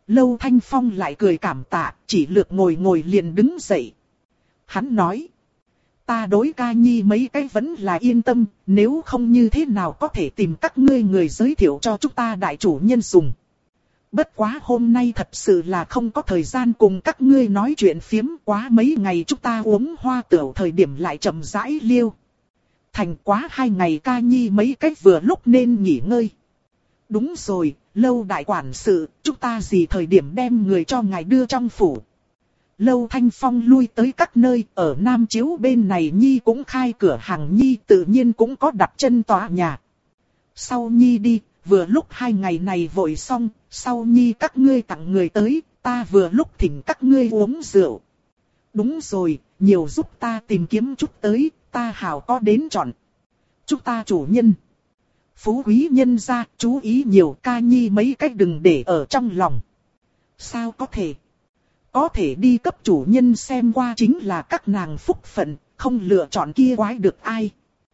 Lâu Thanh Phong lại cười cảm tạ, chỉ lược ngồi liền đứng dậy. Hắn nói, ta đối ca nhi mấy cái vẫn là yên tâm, nếu không như thế nào có thể tìm các ngươi người giới thiệu cho chúng ta đại chủ nhân dùng. Bất quá hôm nay thật sự là không có thời gian cùng các ngươi nói chuyện phiếm, quá mấy ngày chúng ta uống hoa tửu thời điểm lại chậm rãi liêu. Thành quá 2 ngày ca nhi mấy cách vừa lúc nên nghỉ ngơi. Đúng rồi, Lâu đại quản sự, chúng ta gì thời điểm đem người cho ngài đưa trong phủ. Lâu Thanh Phong lui tới các nơi, ở Nam Chiếu bên này Nhi cũng khai cửa hàng Nhi, tự nhiên cũng có đặt chân tòa nhà. Sau Nhi đi, vừa lúc 2 ngày này vội xong, sau Nhi các ngươi tặng người tới, ta vừa lúc thỉnh các ngươi uống rượu. Đúng rồi, nhiều giúp ta tìm kiếm chút tới, ta hảo có đến chọn. Chúng ta chủ nhân. Phú quý nhân gia, chú ý nhiều, ca nhi mấy cách đừng để ở trong lòng. Sao có thể? Có thể đi cấp chủ nhân xem qua chính là các nàng phúc phận, không lựa chọn kia quái được ai.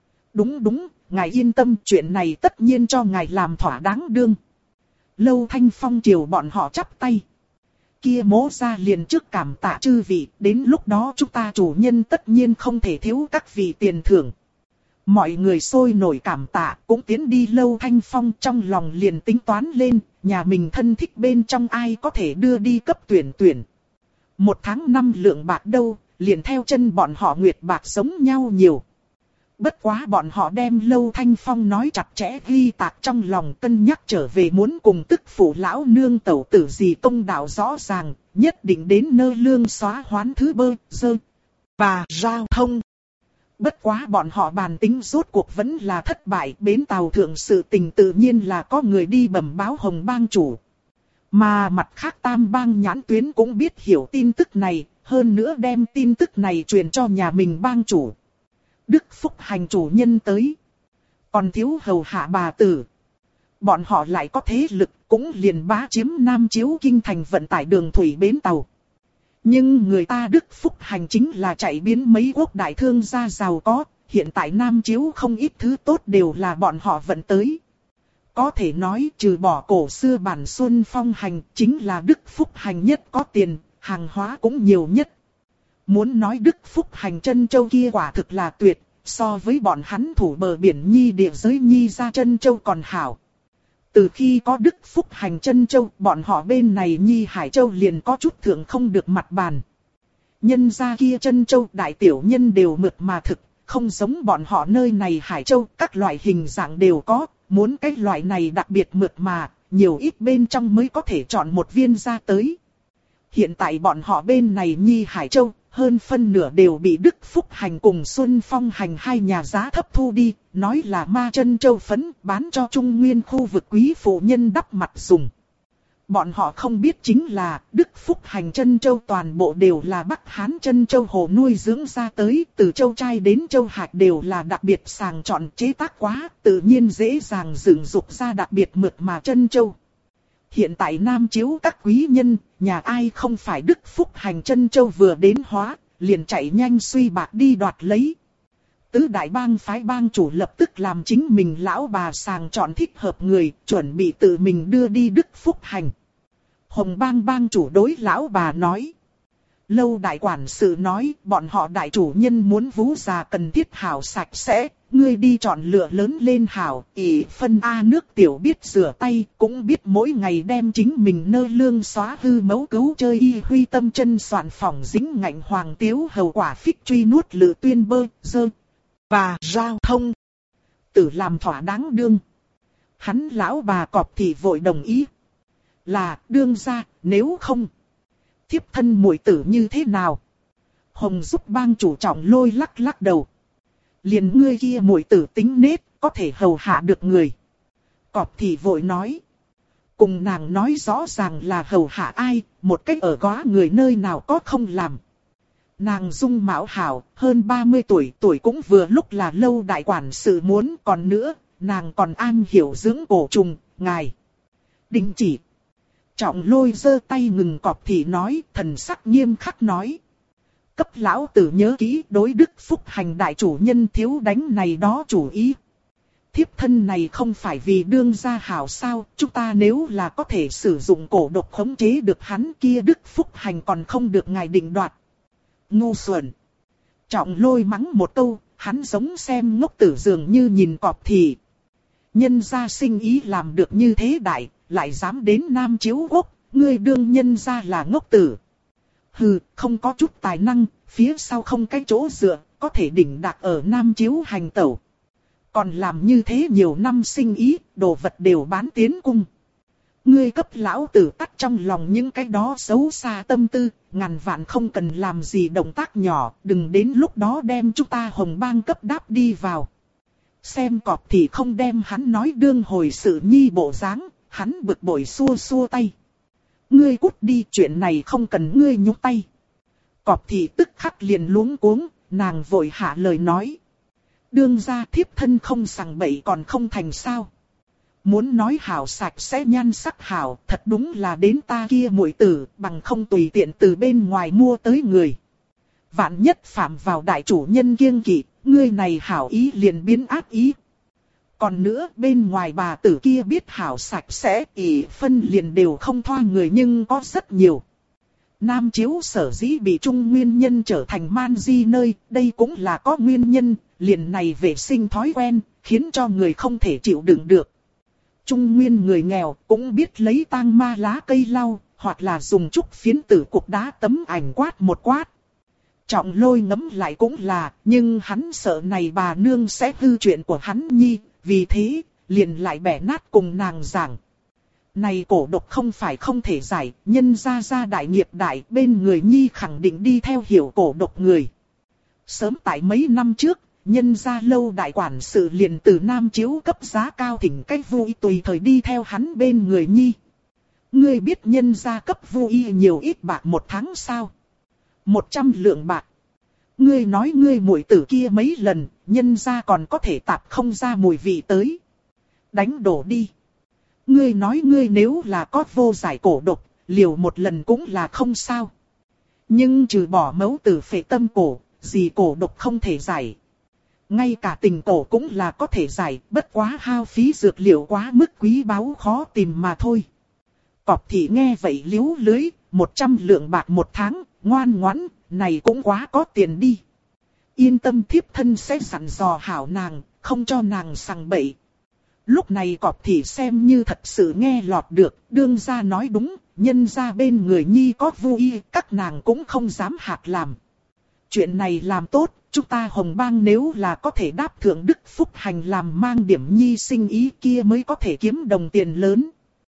Đúng, ngài yên tâm, chuyện này tất nhiên cho ngài làm thỏa đáng đương. Lâu Thanh Phong chiều bọn họ chắp tay. Kia mố ra liền trước cảm tạ chư vị, đến lúc đó chúng ta chủ nhân tất nhiên không thể thiếu các vị tiền thưởng. Mọi người sôi nổi cảm tạ, cũng tiến đi Lâu Thanh Phong, trong lòng liền tính toán lên, nhà mình thân thích bên trong ai có thể đưa đi cấp tuyển. 1 tháng 5 lượng bạc đâu, liền theo chân bọn họ nguyệt bạc giống nhau nhiều. Bất quá bọn họ đem Lâu Thanh Phong nói chặt chẽ ghi tạc trong lòng, cân nhắc trở về muốn cùng tức phụ lão nương tẩu tử gì công đạo rõ ràng, nhất định đến nơi lương xóa hoán thứ bơ, dơ và giao thông. Bất quá bọn họ bàn tính rốt cuộc vẫn là thất bại, bến tàu thượng sự tình tự nhiên là có người đi bẩm báo Hồng Bang chủ. Mà mặt khác Tam Bang nhãn tuyến cũng biết hiểu tin tức này, hơn nữa đem tin tức này truyền cho nhà mình bang chủ. Đức Phúc hành chủ nhân tới. Còn thiếu hầu hạ bà tử. Bọn họ lại có thế lực, cũng liền bá chiếm Nam Chiếu kinh thành vận tải đường thủy bến tàu. Nhưng người ta Đức Phúc hành chính là chạy biến mấy quốc đại thương gia giàu có, hiện tại Nam Chiếu không ít thứ tốt đều là bọn họ vận tới. Có thể nói trừ bỏ cổ xưa bản Xuân Phong hành chính là Đức Phúc hành nhất có tiền, hàng hóa cũng nhiều nhất. Muốn nói Đức Phúc hành Trân Châu kia quả thực là tuyệt, so với bọn hắn thủ bờ biển Nhi địa giới Nhi ra Trân Châu còn hảo. Từ khi có Đức Phúc hành Trân Châu, bọn họ bên này Nhi Hải Châu liền có chút thượng không được mặt bàn. Nhân gia kia Trân Châu đại tiểu nhân đều mượt mà thực, không giống bọn họ nơi này Hải Châu, các loại hình dạng đều có, muốn cái loại này đặc biệt mượt mà, nhiều ít bên trong mới có thể chọn một viên ra tới. Hiện tại bọn họ bên này Nhi Hải Châu, hơn phân nửa đều bị Đức Phúc hành cùng Xuân Phong hành hai nhà giá thấp thu đi, nói là ma Trân Châu phấn bán cho Trung Nguyên khu vực quý phụ nhân đắp mặt dùng. Bọn họ không biết chính là Đức Phúc hành Trân Châu toàn bộ đều là Bắc Hán Trân Châu hồ nuôi dưỡng ra tới, từ châu trai đến châu hạt đều là đặc biệt sàng chọn chế tác quá, tự nhiên dễ dàng dựng dục ra đặc biệt mượt mà Trân Châu. Hiện tại Nam Chiếu các quý nhân, nhà ai không phải Đức Phúc hành Trân Châu vừa đến hóa, liền chạy nhanh suy bạc đi đoạt lấy. Tứ đại bang phái bang chủ lập tức làm chính mình lão bà sàng chọn thích hợp người, chuẩn bị tự mình đưa đi Đức Phúc hành. Hồng Bang bang chủ đối lão bà nói. Lâu đại quản sự nói, bọn họ đại chủ nhân muốn vú già cần thiết hảo sạch sẽ, ngươi đi chọn lựa lớn lên hảo, ỷ phân A nước tiểu biết rửa tay, cũng biết mỗi ngày đem chính mình nơ lương xóa hư mấu cứu chơi y huy tâm chân soạn phỏng dính ngạnh hoàng tiếu hầu quả phích truy nuốt lự tuyên bơ, dơ và giao thông. Tử làm thỏa đáng đương. Hắn lão bà cọp thì vội đồng ý. Là đương ra, nếu không thiếp thân muội tử như thế nào? Hồng giúp bang chủ trọng lôi lắc đầu. Liền ngươi kia muội tử tính nết, có thể hầu hạ được người. Cọp thì vội nói. Cùng nàng nói rõ ràng là hầu hạ ai, một cách ở góa người nơi nào có không làm. Nàng dung mạo hảo, hơn 30 tuổi cũng vừa lúc là lâu đại quản sự muốn, còn nữa, nàng còn an hiểu dưỡng cổ trùng, ngài. Đình chỉ. Trọng lôi giơ tay ngừng cọp thì nói, thần sắc nghiêm khắc nói. Cấp lão tử nhớ kỹ đối Đức Phúc hành đại chủ nhân thiếu đánh này đó chủ ý. thiếp thân này không phải vì đương gia hảo sao, chúng ta nếu là có thể sử dụng cổ độc khống chế được hắn kia đức phúc hành còn không được ngài định đoạt. Ngu xuẩn. Trọng Lôi mắng một câu, hắn giống xem ngốc tử dường như nhìn Cọp Thị. Nhân gia sinh ý làm được như thế đại, lại dám đến Nam Chiếu Quốc, ngươi đương nhân gia là ngốc tử. Hừ, không có chút tài năng, phía sau không cái chỗ dựa, có thể đỉnh đạc ở Nam Chiếu hành tẩu. Còn làm như thế nhiều năm sinh ý, đồ vật đều bán tiến cung. Ngươi cấp lão tử tắt trong lòng những cái đó xấu xa tâm tư, ngàn vạn không cần làm gì động tác nhỏ, đừng đến lúc đó đem chúng ta Hồng Bang cấp đáp đi vào. Xem Cọp Thị không đem hắn nói đương hồi sự nhi bộ dáng, hắn bực bội xua xua tay. Ngươi cút đi, chuyện này không cần ngươi nhúc tay. Cọp Thị tức khắc liền luống cuống, nàng vội hạ lời nói. Đương gia thiếp thân không sằng bậy còn không thành sao. Muốn nói hảo sạch sẽ nhan sắc hảo, thật đúng là đến ta kia muội tử, bằng không tùy tiện từ bên ngoài mua tới người. Vạn nhất phạm vào đại chủ nhân kiêng kỵ, ngươi này hảo ý liền biến ác ý. Còn nữa bên ngoài bà tử kia biết hảo sạch sẽ, ỷ phân liền đều không thoa người nhưng có rất nhiều. Nam Chiếu sở dĩ bị Trung nguyên nhân trở thành man di nơi, đây cũng là có nguyên nhân, liền này vệ sinh thói quen, khiến cho người không thể chịu đựng được. Trung nguyên người nghèo cũng biết lấy tang ma lá cây lau, hoặc là dùng trúc phiến tử cục đá tấm ảnh quát một quát. Trọng Lôi ngấm lại cũng là, nhưng hắn sợ này bà nương sẽ hư chuyện của hắn nhi, vì thế, liền lại bẻ nát cùng nàng giảng. Này cổ độc không phải không thể giải, nhân gia đại nghiệp đại, bên người nhi khẳng định đi theo hiểu cổ độc người. Sớm tại mấy năm trước, nhân gia lâu đại quản sự liền từ Nam Chiếu cấp giá cao thỉnh cách vui tùy thời đi theo hắn bên người nhi. Ngươi biết nhân gia cấp vui nhiều ít bạc một tháng sao? 100 lượng bạc. Ngươi nói ngươi muội tử kia mấy lần, nhân gia còn có thể tạp không ra mùi vị tới. Đánh đổ đi. Ngươi nói ngươi nếu là có vô giải cổ độc, liều một lần cũng là không sao. Nhưng trừ bỏ mẫu tử phệ tâm cổ, gì cổ độc không thể giải. Ngay cả tình cổ cũng là có thể giải, bất quá hao phí dược liệu quá mức quý báu khó tìm mà thôi. Cọp Thị nghe vậy liếu lưới, 100 lượng bạc một tháng, ngoan ngoãn, này cũng quá có tiền đi. Yên tâm thiếp thân sẽ sẵn dò hảo nàng, không cho nàng sằng bậy. Lúc này Cọp Thị xem như thật sự nghe lọt được, đương gia nói đúng, nhân gia bên người nhi có vui, các nàng cũng không dám hạt làm. Chuyện này làm tốt, chúng ta Hồng Bang nếu là có thể đáp thượng đức phúc hành làm mang điểm nhi sinh ý kia mới có thể kiếm đồng tiền lớn.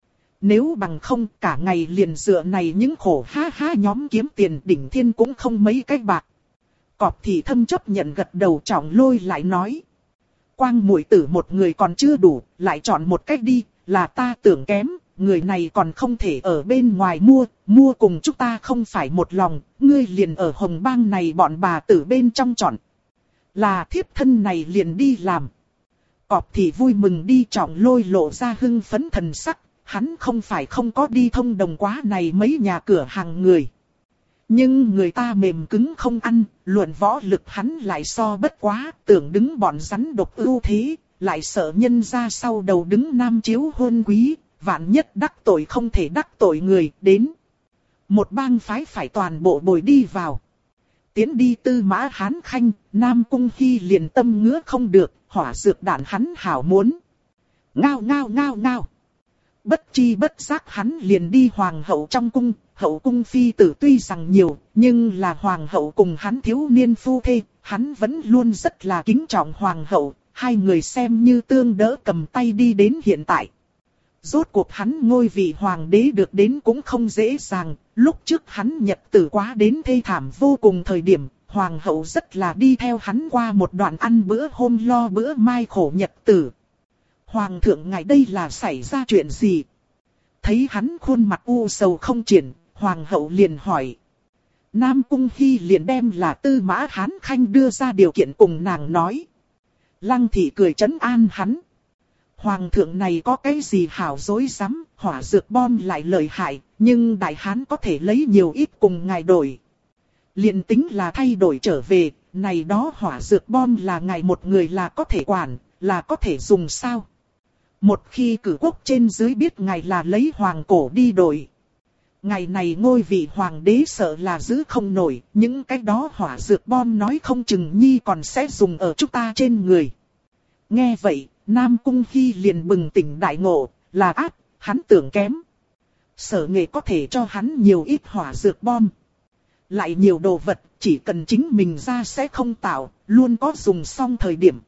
Nếu bằng không cả ngày liền dựa này những khổ ha ha nhóm kiếm tiền đỉnh thiên cũng không mấy cái bạc. Cọp Thị thâm chấp nhận gật đầu. Trọng Lôi lại nói. Quang muội tử một người còn chưa đủ, lại chọn một cách đi, là ta tưởng kém, người này còn không thể ở bên ngoài mua cùng chúng ta không phải một lòng, ngươi liền ở Hồng Bang này bọn bà tử bên trong chọn. Là thiếp thân này liền đi làm. Cọp Thị vui mừng đi. Trọng Lôi lộ ra hưng phấn thần sắc, hắn không phải không có đi thông đồng quá này mấy nhà cửa hàng người. Nhưng người ta mềm cứng không ăn, luận võ lực hắn lại so bất quá, tưởng đứng bọn rắn độc ưu thế, lại sợ nhân ra sau đầu đứng Nam Chiếu hôn quý, vạn nhất đắc tội không thể đắc tội người, đến. Một bang phái phải toàn bộ bồi đi vào. Tiến đi Tư Mã Hán Khanh, Nam Cung Hy liền tâm ngứa không được, hỏa dược đạn hắn hảo muốn. Ngao ngao ngao ngao. Bất chi bất giác hắn liền đi hoàng hậu trong cung. Hậu cung phi tử tuy rằng nhiều, nhưng là hoàng hậu cùng hắn thiếu niên phu thê, hắn vẫn luôn rất là kính trọng hoàng hậu, hai người xem như tương đỡ cầm tay đi đến hiện tại. Rốt cuộc hắn ngôi vị hoàng đế được đến cũng không dễ dàng, lúc trước hắn nhật tử quá đến thê thảm vô cùng thời điểm, hoàng hậu rất là đi theo hắn qua một đoạn ăn bữa hôm lo bữa mai khổ nhật tử. Hoàng thượng ngài đây là xảy ra chuyện gì? Thấy hắn khuôn mặt u sầu không triển, hoàng hậu liền hỏi. Nam Cung Hy liền đem là Tư Mã Hán Khanh đưa ra điều kiện cùng nàng nói. Lăng thị cười trấn an hắn. Hoàng thượng này có cái gì hảo dối rắm, hỏa dược bom lại lợi hại, nhưng đại hán có thể lấy nhiều ít cùng ngài đổi. Liền tính là thay đổi trở về, này đó hỏa dược bom là ngài một người là có thể quản, là có thể dùng sao? Một khi cử quốc trên dưới biết ngài là lấy hoàng cổ đi đổi. Ngày này ngôi vị hoàng đế sợ là giữ không nổi, những cái đó hỏa dược bom nói không chừng nhi còn sẽ dùng ở chúng ta trên người. Nghe vậy, Nam Cung Hy liền bừng tỉnh đại ngộ, là ác, hắn tưởng kém. Sở Nghệ có thể cho hắn nhiều ít hỏa dược bom. Lại nhiều đồ vật, chỉ cần chính mình ra sẽ không tạo, luôn có dùng xong thời điểm.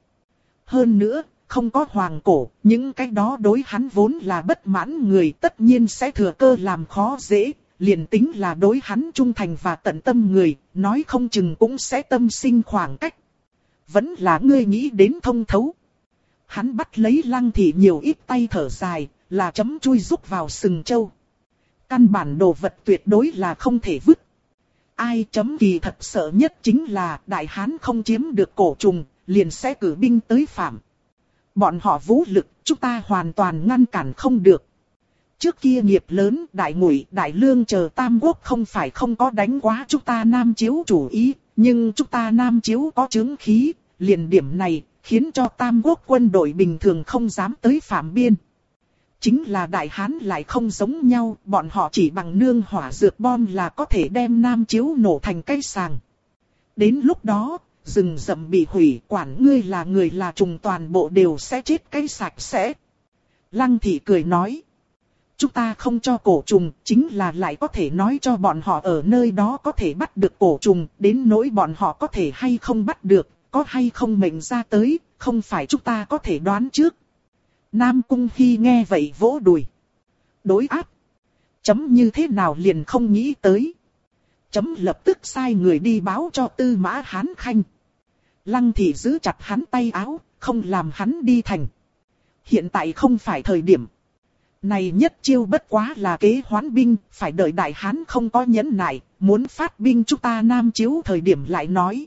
Hơn nữa, không có hoàng cổ, những cái đó đối hắn vốn là bất mãn người tất nhiên sẽ thừa cơ làm khó dễ, liền tính là đối hắn trung thành và tận tâm người, nói không chừng cũng sẽ tâm sinh khoảng cách. Vẫn là ngươi nghĩ đến thông thấu. Hắn bắt lấy Lăng Thị nhiều ít tay thở dài, là chấm chui rúc vào sừng châu. Căn bản đồ vật tuyệt đối là không thể vứt. Ai chấm kỳ thật sợ nhất chính là Đại Hán không chiếm được cổ trùng, liền sẽ cử binh tới phạm. Bọn họ vũ lực, chúng ta hoàn toàn ngăn cản không được. Trước kia nghiệp lớn, Đại Ngụy, Đại Lương chờ Tam Quốc không phải không có đánh quá chúng ta Nam Chiếu chủ ý, nhưng chúng ta Nam Chiếu có chứng khí, liền điểm này, khiến cho Tam Quốc quân đội bình thường không dám tới phạm biên. Chính là Đại Hán lại không giống nhau, bọn họ chỉ bằng nương hỏa dược bom là có thể đem Nam Chiếu nổ thành cây sàng. Đến lúc đó, rừng rậm bị hủy, quản ngươi là người là trùng toàn bộ đều sẽ chết cái sạch sẽ. Lăng Thị cười nói, chúng ta không cho cổ trùng, chính là lại có thể nói cho bọn họ ở nơi đó có thể bắt được cổ trùng, đến nỗi bọn họ có thể hay không bắt được, có hay không mệnh ra tới, không phải chúng ta có thể đoán trước. Nam Cung Hy nghe vậy vỗ đùi. Đối áp. Chấm như thế nào liền không nghĩ tới. Chấm lập tức sai người đi báo cho Tư Mã Hán Khanh. Lăng Thị giữ chặt hắn tay áo, không làm hắn đi thành. Hiện tại không phải thời điểm. Này nhất chiêu bất quá là kế hoán binh, phải đợi Đại Hán không có nhẫn nại, muốn phát binh chúng ta Nam Chiếu thời điểm lại nói.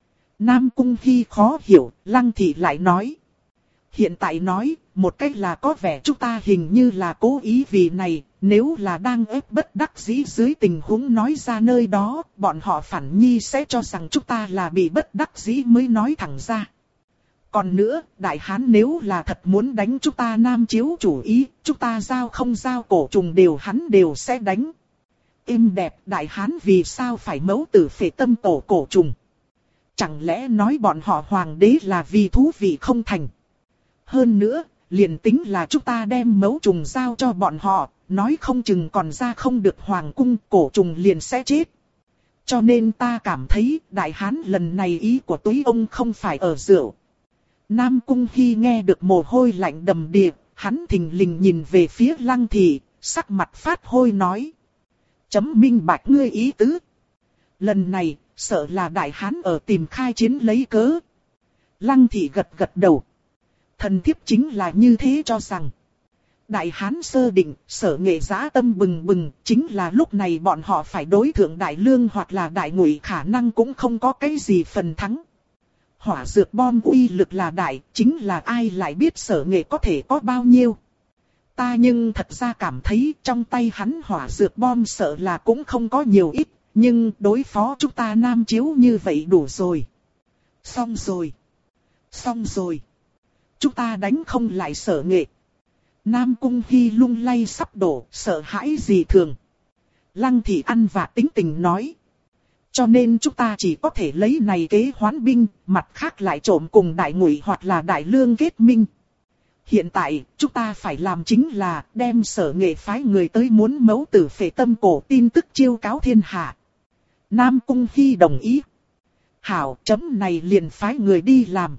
Nam Cung Hy khó hiểu, Lăng Thị lại nói. Hiện tại nói, một cách là có vẻ chúng ta hình như là cố ý vì này, nếu là đang ép bất đắc dĩ dưới tình huống nói ra nơi đó, bọn họ phản nhi sẽ cho rằng chúng ta là bị bất đắc dĩ mới nói thẳng ra. Còn nữa, Đại Hán nếu là thật muốn đánh chúng ta Nam Chiếu chủ ý, chúng ta giao không giao cổ trùng đều hắn đều sẽ đánh. Êm đẹp, Đại Hán vì sao phải mẫu tử phệ tâm tổ cổ trùng? Chẳng lẽ nói bọn họ hoàng đế là vì thú vị không thành? Hơn nữa, liền tính là chúng ta đem mẫu trùng giao cho bọn họ, nói không chừng còn ra không được hoàng cung, cổ trùng liền sẽ chết. Cho nên ta cảm thấy Đại Hán lần này ý của túy ông không phải ở rượu. Nam Cung Hy nghe được mồ hôi lạnh đầm đìa, hắn thình lình nhìn về phía Lăng Thị, sắc mặt phát hôi nói. Chấm minh bạch ngươi ý tứ. Lần này, sợ là Đại Hán ở tìm khai chiến lấy cớ. Lăng Thị gật gật đầu. Thần thiếp chính là như thế cho rằng. Đại Hán sơ định, Sở Nghệ dã tâm bừng bừng, chính là lúc này bọn họ phải đối thượng Đại Lương hoặc là Đại Ngụy khả năng cũng không có cái gì phần thắng. Hỏa dược bom uy lực là đại, chính là ai lại biết Sở Nghệ có thể có bao nhiêu. Ta nhưng thật ra cảm thấy trong tay hắn hỏa dược bom sợ là cũng không có nhiều ít, nhưng đối phó chúng ta Nam Chiếu như vậy đủ rồi. Xong rồi. Xong rồi. Chúng ta đánh không lại Sở Nghệ. Nam Cung Hy lung lay sắp đổ, sợ hãi gì thường. Lăng Thị ăn và tính tình nói. Cho nên chúng ta chỉ có thể lấy này kế hoán binh, mặt khác lại trộm cùng Đại Ngụy hoặc là Đại Lương kết minh. Hiện tại, chúng ta phải làm chính là đem Sở Nghệ phái người tới muốn mẫu tử phệ tâm cổ tin tức chiêu cáo thiên hạ. Nam Cung Hy đồng ý. Hảo, chấm này liền phái người đi làm.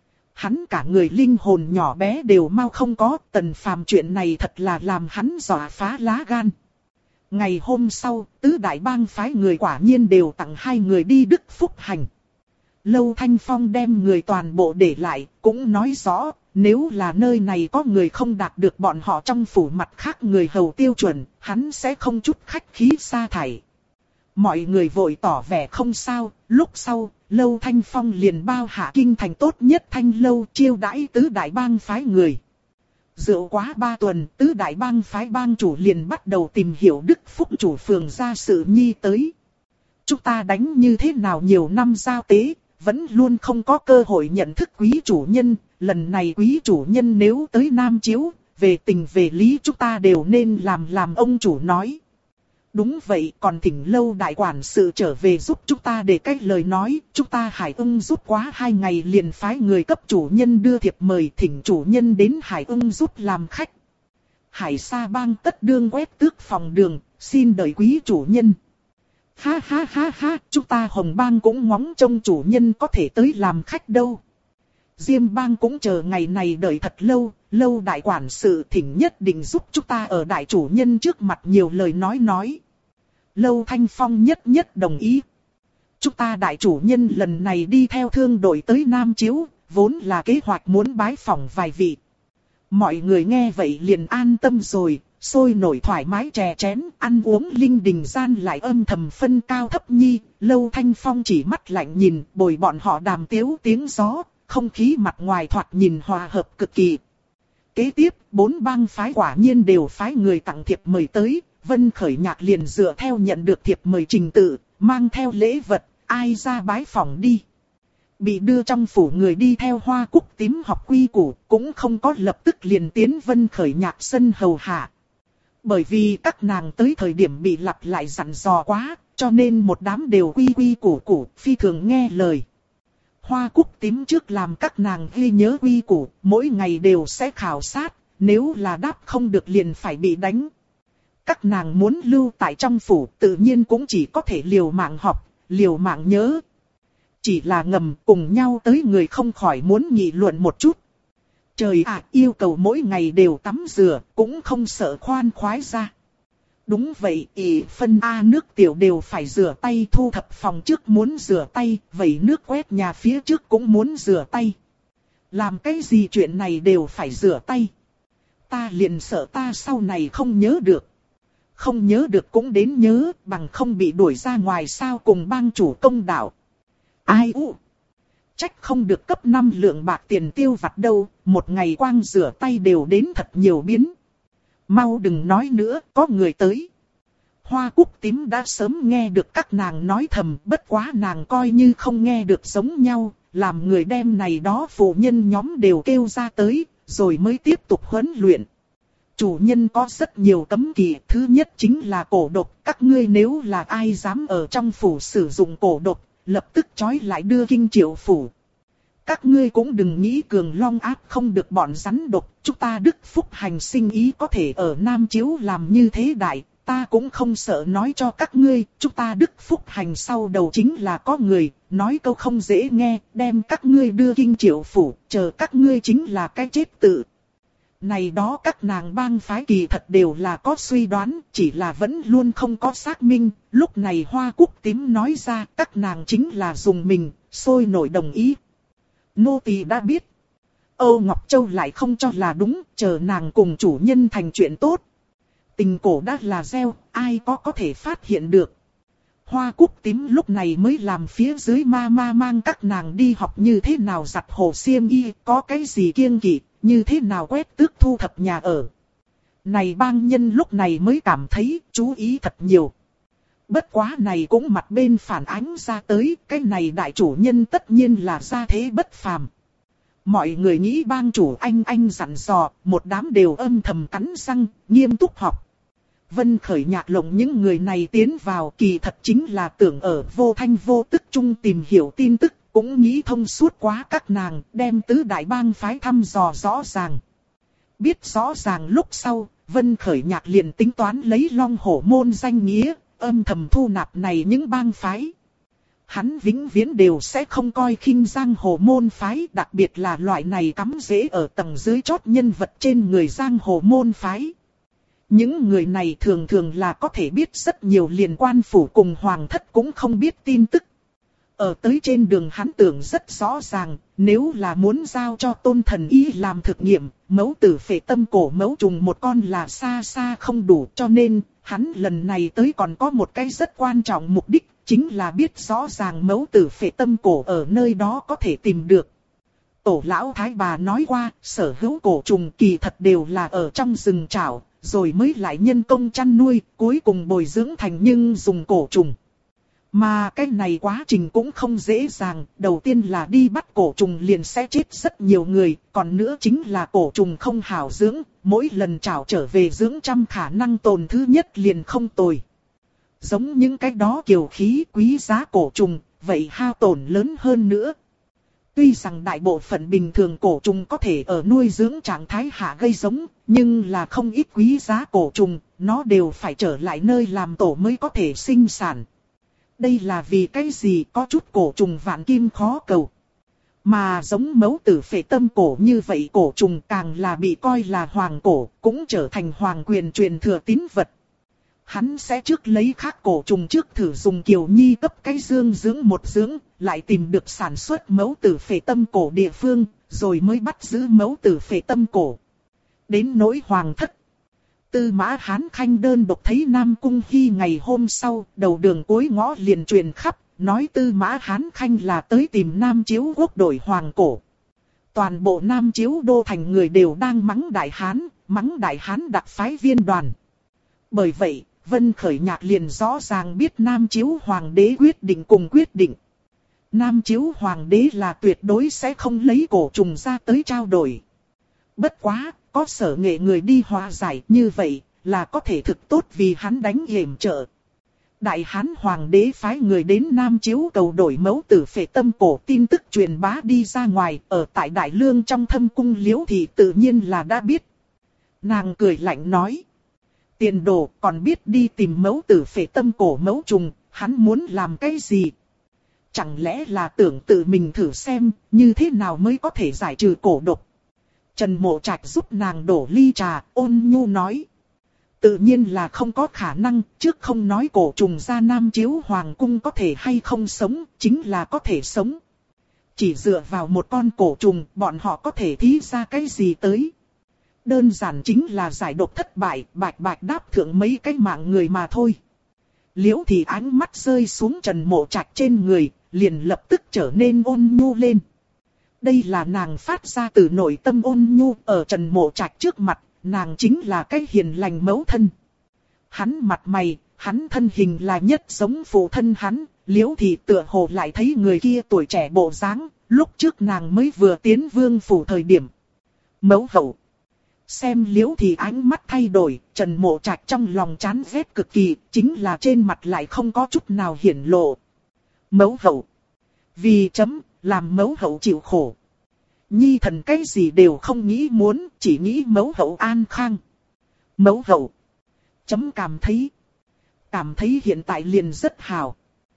Hắn cả người linh hồn nhỏ bé đều mau không có, Tần Phàm chuyện này thật là làm hắn dọa phá lá gan. Ngày hôm sau, tứ đại bang phái người quả nhiên đều tặng hai người đi Đức Phúc hành. Lâu Thanh Phong đem người toàn bộ để lại, cũng nói rõ, nếu là nơi này có người không đạt được bọn họ trong phủ mặt khác người hầu tiêu chuẩn, hắn sẽ không chút khách khí sa thải. Mọi người vội tỏ vẻ không sao, lúc sau, Lâu Thanh Phong liền bao hạ kinh thành tốt nhất Thanh Lâu chiêu đãi tứ đại bang phái người. Rượu quá 3 tuần, tứ đại bang phái bang chủ liền bắt đầu tìm hiểu Đức Phúc chủ phường ra sự nhi tới. Chúng ta đánh như thế nào nhiều năm giao tế, vẫn luôn không có cơ hội nhận thức quý chủ nhân. Lần này quý chủ nhân nếu tới Nam Chiếu, về tình về lý chúng ta đều nên làm ông chủ nói. Đúng vậy, còn thỉnh Lâu đại quản sự trở về giúp chúng ta để cách lời nói, chúng ta Hải Ưng giúp quá 2 ngày liền phái người cấp chủ nhân đưa thiệp mời, thỉnh chủ nhân đến Hải Ưng giúp làm khách. Hải Sa Bang tất đương quét tước phòng đường, xin đợi quý chủ nhân. Ha ha ha ha, chúng ta Hồng Bang cũng ngóng trông chủ nhân có thể tới làm khách đâu. Diêm Bang cũng chờ ngày này đợi thật lâu, Lâu đại quản sự thỉnh nhất định giúp chúng ta ở đại chủ nhân trước mặt nhiều lời nói. Lâu Thanh Phong nhất đồng ý. Chúng ta đại chủ nhân lần này đi theo thương đội tới Nam Chiếu, vốn là kế hoạch muốn bái phỏng vài vị. Mọi người nghe vậy liền an tâm rồi, sôi nổi thoải mái chè chén, ăn uống linh đình gian lại âm thầm phân cao thấp nhi. Lâu Thanh Phong chỉ mắt lạnh nhìn, bồi bọn họ đàm tiếu tiếng gió, không khí mặt ngoài thoạt nhìn hòa hợp cực kỳ. Kế tiếp, 4 bang phái quả nhiên đều phái người tặng thiệp mời tới, Vân Khởi Nhạc liền dựa theo nhận được thiệp mời trình tự, mang theo lễ vật, ai ra bái phỏng đi. Bị đưa trong phủ người đi theo Hoa Cúc Tím học quy củ, cũng không có lập tức liền tiến Vân Khởi Nhạc sân hầu hạ. Bởi vì các nàng tới thời điểm bị lặp lại dặn dò quá, cho nên một đám đều quy củ, phi thường nghe lời. Hoa Cúc Tím trước làm các nàng ghi nhớ quy củ, mỗi ngày đều sẽ khảo sát, nếu là đáp không được liền phải bị đánh. Các nàng muốn lưu tại trong phủ tự nhiên cũng chỉ có thể liều mạng học, liều mạng nhớ. Chỉ là ngầm cùng nhau tới người không khỏi muốn nghị luận một chút. Trời ạ, yêu cầu mỗi ngày đều tắm rửa, cũng không sợ khoan khoái ra. Đúng vậy, phân A nước tiểu đều phải rửa tay, thu thập phòng trước muốn rửa tay, vậy nước quét nhà phía trước cũng muốn rửa tay. Làm cái gì chuyện này đều phải rửa tay. Ta liền sợ ta sau này không nhớ được. Không nhớ được cũng đến nhớ, bằng không bị đuổi ra ngoài sao cùng bang chủ công đạo. Ai u? Trách không được cấp 5 lượng bạc tiền tiêu vặt đâu, một ngày quang rửa tay đều đến thật nhiều biến. Mau đừng nói nữa, có người tới. Hoa Cúc Tím đã sớm nghe được các nàng nói thầm, bất quá nàng coi như không nghe được giống nhau, làm người đem này đó phụ nhân nhóm đều kêu ra tới, rồi mới tiếp tục huấn luyện. Chủ nhân có rất nhiều cấm kỵ, thứ nhất chính là cổ độc, các ngươi nếu là ai dám ở trong phủ sử dụng cổ độc, lập tức trói lại đưa kinh triệu phủ. Các ngươi cũng đừng nghĩ cường long áp không được bọn rắn độc, chúng ta Đức Phúc hành sinh ý có thể ở Nam Chiếu làm như thế đại, ta cũng không sợ nói cho các ngươi, chúng ta Đức Phúc hành sau đầu chính là có người, nói câu không dễ nghe, đem các ngươi đưa kinh triệu phủ, chờ các ngươi chính là cái chết tự. Này đó các nàng bang phái kỳ thật đều là có suy đoán, chỉ là vẫn luôn không có xác minh, lúc này Hoa Cúc Tím nói ra các nàng chính là dùng mình, sôi nổi đồng ý. Nô tỳ đã biết. Âu Ngọc Châu lại không cho là đúng, chờ nàng cùng chủ nhân thành chuyện tốt. Tình cổ đã là gieo, ai có thể phát hiện được. Hoa Cúc Tím lúc này mới làm phía dưới ma mang các nàng đi học như thế nào giặt hồ xiêm y, có cái gì kiêng kỵ, như thế nào quét tước thu thập nhà ở. Này bang nhân lúc này mới cảm thấy chú ý thật nhiều. Bất quá này cũng mặt bên phản ánh ra tới, cái này đại chủ nhân tất nhiên là gia thế bất phàm. Mọi người nghĩ bang chủ anh dặn dò, một đám đều âm thầm cắn răng, nghiêm túc học. Vân Khởi Nhạc lộng những người này tiến vào kỳ thật chính là tưởng ở vô thanh vô tức chung tìm hiểu tin tức, cũng nghĩ thông suốt quá các nàng, đem tứ đại bang phái thăm dò rõ ràng. Biết rõ ràng lúc sau, Vân Khởi Nhạc liền tính toán lấy Long Hổ môn danh nghĩa, âm thầm thu nạp này những bang phái. Hắn vĩnh viễn đều sẽ không coi khinh giang hồ môn phái, đặc biệt là loại này cắm rễ ở tầng dưới chót nhân vật trên người giang hồ môn phái. Những người này thường thường là có thể biết rất nhiều liên quan phủ cùng hoàng thất cũng không biết tin tức. Ở tới trên đường hắn tưởng rất rõ ràng, nếu là muốn giao cho Tôn Thần Y làm thực nghiệm, mẫu tử phệ tâm cổ mẫu trùng một con là xa xa không đủ, cho nên hắn lần này tới còn có một cái rất quan trọng mục đích, chính là biết rõ ràng mẫu tử phệ tâm cổ ở nơi đó có thể tìm được. Tổ lão thái bà nói qua, sở hữu cổ trùng kỳ thật đều là ở trong rừng trảo, rồi mới lại nhân công chăn nuôi, cuối cùng bồi dưỡng thành nhưng dùng cổ trùng. Mà cái này quá trình cũng không dễ dàng, đầu tiên là đi bắt cổ trùng liền sẽ chết rất nhiều người, còn nữa chính là cổ trùng không hảo dưỡng, mỗi lần trảo trở về dưỡng trăm khả năng tồn thứ nhất liền không tồi. Giống những cái đó kiều khí quý giá cổ trùng, vậy hao tổn lớn hơn nữa. Tuy rằng đại bộ phận bình thường cổ trùng có thể ở nuôi dưỡng trạng thái hạ gây giống, nhưng là không ít quý giá cổ trùng, nó đều phải trở lại nơi làm tổ mới có thể sinh sản. Đây là vì cái gì có chút cổ trùng vạn kim khó cầu. Mà giống mẫu tử phệ tâm cổ như vậy cổ trùng càng là bị coi là hoàng cổ, cũng trở thành hoàng quyền truyền thừa tín vật. Hắn sẽ trước lấy khác cổ trùng trước thử dùng kiều nhi cấp cái dương dưỡng một dưỡng, lại tìm được sản xuất mẫu tử phệ tâm cổ địa phương, rồi mới bắt giữ mẫu tử phệ tâm cổ. Đến nỗi hoàng thất. Tư Mã Hán Khanh đơn độc thấy Nam Cung Hi ngày hôm sau, đầu đường cuối ngõ liền truyền khắp, nói Tư Mã Hán Khanh là tới tìm Nam Chiếu Quốc đổi hoàng cổ. Toàn bộ Nam Chiếu đô thành người đều đang mắng Đại Hán đặc phái viên đoàn. Bởi vậy, Vân Khởi Nhạc liền rõ ràng biết Nam Chiếu Hoàng đế quyết định cùng quyết định. Nam Chiếu Hoàng đế là tuyệt đối sẽ không lấy cổ trùng ra tới trao đổi. Bất quá, có Sở Nghệ người đi hòa giải như vậy, là có thể thực tốt vì hắn đánh yểm trợ. Đại Hán Hoàng đế phái người đến Nam Chiếu cầu đổi mẫu tử phệ tâm cổ tin tức truyền bá đi ra ngoài, ở tại Đại Lương trong thâm cung Liễu thì tự nhiên là đã biết. Nàng cười lạnh nói. Tiền đồ còn biết đi tìm mẫu tử phệ tâm cổ mẫu trùng, hắn muốn làm cái gì? Chẳng lẽ là tưởng tự mình thử xem, như thế nào mới có thể giải trừ cổ độc? Trần Mộ Trạch giúp nàng đổ ly trà, ôn nhu nói. Tự nhiên là không có khả năng, trước không nói cổ trùng ra Nam Chiếu Hoàng cung có thể hay không sống, chính là có thể sống. Chỉ dựa vào một con cổ trùng, bọn họ có thể thí ra cái gì tới? Đơn giản chính là giải độc thất bại, bạch bạch đáp thượng mấy cái mạng người mà thôi. Liễu thì ánh mắt rơi xuống Trần Mộ Trạch trên người, liền lập tức trở nên ôn nhu lên. Đây là nàng phát ra từ nội tâm ôn nhu, ở Trần Mộ Trạch trước mặt, nàng chính là cái hiền lành mẫu thân. Hắn mặt mày, hắn thân hình là nhất giống phụ thân hắn, Liễu thì tựa hồ lại thấy người kia tuổi trẻ bộ dáng, lúc trước nàng mới vừa tiến vương phủ thời điểm. Mẫu hậu. Xem Liễu thì ánh mắt thay đổi, Trần Mộ Trạch trong lòng chán ghét cực kỳ, chính là trên mặt lại không có chút nào hiển lộ. Mẫu hậu. Vì làm mẫu hậu chịu khổ. Nhi thần cái gì đều không nghĩ muốn, chỉ nghĩ mẫu hậu an khang. Mẫu hậu. Cảm thấy hiện tại liền rất hào.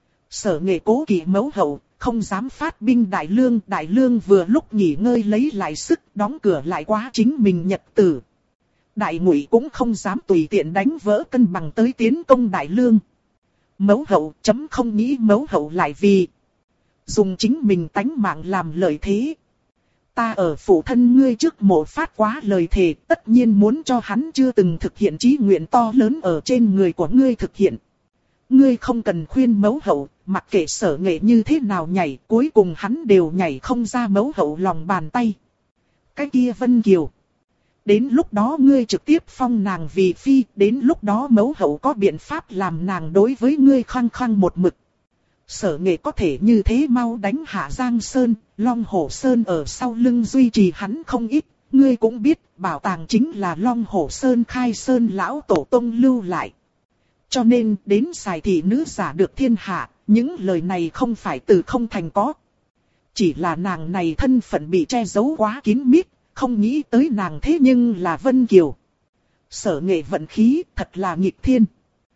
Sở Nghệ cố kỵ mẫu hậu, không dám phát binh Đại Lương vừa lúc nghỉ ngơi lấy lại sức, đóng cửa lại quá chính mình nhật tử. Đại Ngụy cũng không dám tùy tiện đánh vỡ cân bằng tới tiến công Đại Lương. Mẫu hậu không nghĩ mẫu hậu lại vì dùng chính mình tánh mạng làm lợi thế. Ta ở phụ thân ngươi trước mộ phát quá lời thề, tất nhiên muốn cho hắn chưa từng thực hiện chí nguyện to lớn ở trên người của ngươi thực hiện. Ngươi không cần khuyên mẫu hậu, mặc kệ Sở Nghệ như thế nào nhảy, cuối cùng hắn đều nhảy không ra mẫu hậu lòng bàn tay. Cái kia Vân Kiều. Đến lúc đó ngươi trực tiếp phong nàng vì phi, đến lúc đó mẫu hậu có biện pháp làm nàng đối với ngươi khăng khăng một mực. Sở Nghệ có thể như thế mau đánh hạ Giang Sơn, Long Hổ Sơn ở sau lưng duy trì hắn không ít. Ngươi cũng biết, bảo tàng chính là Long Hổ Sơn khai sơn lão tổ tông lưu lại. Cho nên, đến xài thị nữ giả được thiên hạ, những lời này không phải từ không thành có. Chỉ là nàng này thân phận bị che giấu quá kín mít, không nghĩ tới nàng thế nhưng là Vân Kiều. Sở Nghệ vận khí thật là nghịch thiên.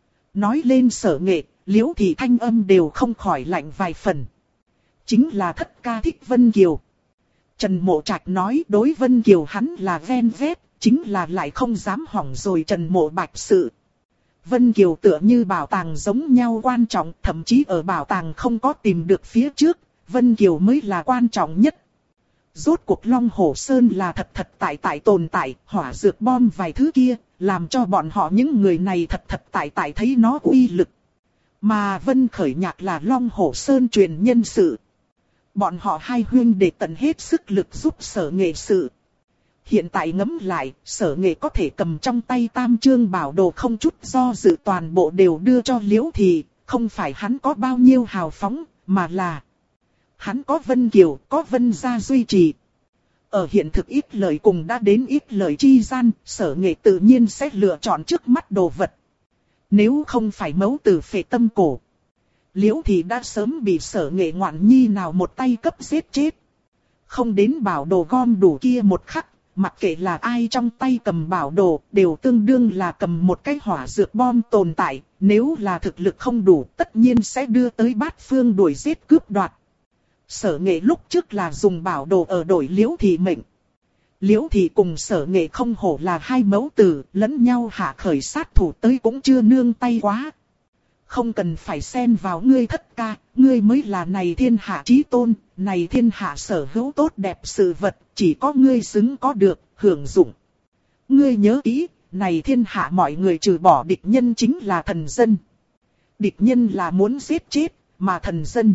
Nói lên Sở Nghệ, Liễu thì thanh âm đều không khỏi lạnh vài phần. Chính là thất ca thích Vân Kiều. Trần Mộ Trạch nói đối Vân Kiều hắn là ven vét, chính là lại không dám hỏng rồi Trần Mộ Bạch sự. Vân Kiều tựa như bảo tàng giống nhau quan trọng, thậm chí ở bảo tàng không có tìm được phía trước, Vân Kiều mới là quan trọng nhất. Rốt cuộc Long Hổ Sơn là thật tại tồn tại, hỏa dược bom vài thứ kia, làm cho bọn họ những người này thật tại thấy nó uy lực. Mà Vân Khởi Nhạc là Long Hổ Sơn truyền nhân sự. Bọn họ hai huynh để tận hết sức lực giúp Sở Nghệ sự. Hiện tại ngẫm lại, Sở Nghệ có thể cầm trong tay tam chương bảo đồ không chút do dự toàn bộ đều đưa cho Liễu thì, không phải hắn có bao nhiêu hào phóng, mà là hắn có Vân Kiều, có Vân gia duy trì. Ở hiện thực ít lợi cùng đã đến ít lợi chi gian, Sở Nghệ tự nhiên sẽ lựa chọn trước mắt đồ vật. Nếu không phải mẫu tử phệ tâm cổ, Liễu thì đã sớm bị Sở Nghệ ngoạn nhi nào một tay cấp giết chết. Không đến bảo đồ gom đủ kia một khắc, mặc kệ là ai trong tay cầm bảo đồ, đều tương đương là cầm một cái hỏa dược bom tồn tại, nếu là thực lực không đủ, tất nhiên sẽ đưa tới bát phương đuổi giết cướp đoạt. Sở Nghệ lúc trước là dùng bảo đồ ở đổi Liễu Thị mệnh. Liễu Thị cùng Sở Nghệ không hổ là hai mẫu tử, lẫn nhau hạ khởi sát thủ tới cũng chưa nương tay quá. Không cần phải xen vào ngươi thất ca, ngươi mới là này thiên hạ chí tôn, này thiên hạ sở hữu tốt đẹp sự vật, chỉ có ngươi xứng có được, hưởng dụng. Ngươi nhớ kỹ, này thiên hạ mọi người trừ bỏ địch nhân chính là thần dân. Địch nhân là muốn giết chết, mà thần dân,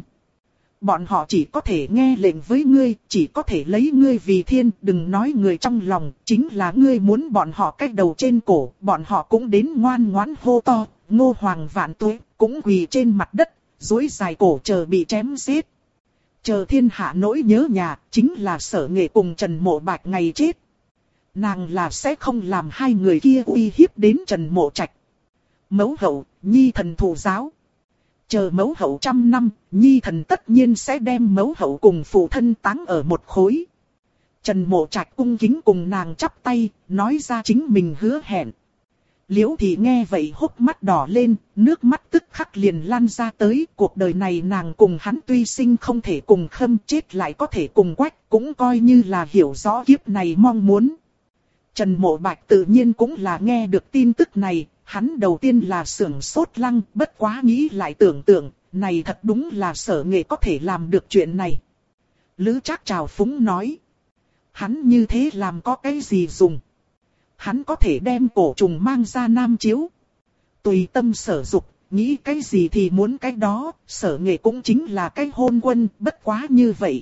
bọn họ chỉ có thể nghe lệnh với ngươi, chỉ có thể lấy ngươi vì thiên, đừng nói người trong lòng, chính là ngươi muốn bọn họ cách đầu trên cổ, bọn họ cũng đến ngoan ngoãn hô to, Ngô Hoàng vạn tuế, cũng quỳ trên mặt đất, duỗi dài cổ chờ bị chém giết. Chờ thiên hạ nỗi nhớ nhà, chính là Sở Nghệ cùng Trần Mộ Bạch ngày chết. Nàng là sẽ không làm hai người kia uy hiếp đến Trần Mộ Trạch. Mẫu hậu, nhi thần thụ giáo. Chờ mẫu hậu 100 năm, nhi thần tất nhiên sẽ đem mẫu hậu cùng phụ thân táng ở một khối. Trần Mộ Trạch cung kính cùng nàng chắp tay, nói ra chính mình hứa hẹn. Liễu Thị nghe vậy hốc mắt đỏ lên, nước mắt tức khắc liền lan ra tới. Cuộc đời này nàng cùng hắn tuy sinh không thể cùng khâm, chết lại có thể cùng quách, cũng coi như là hiểu rõ kiếp này mong muốn. Trần Mộ Bạch tự nhiên cũng là nghe được tin tức này, hắn đầu tiên là sưởng sốt lăng, bất quá nghĩ lại tưởng tượng, này thật đúng là Sở Nghệ có thể làm được chuyện này. Lữ Trác trào phúng nói, hắn như thế làm có cái gì dùng? Hắn có thể đem cổ trùng mang ra Nam Chiếu. Tùy tâm sở dục, nghĩ cái gì thì muốn cái đó, Sở Nghệ cũng chính là cái hôn quân, bất quá như vậy.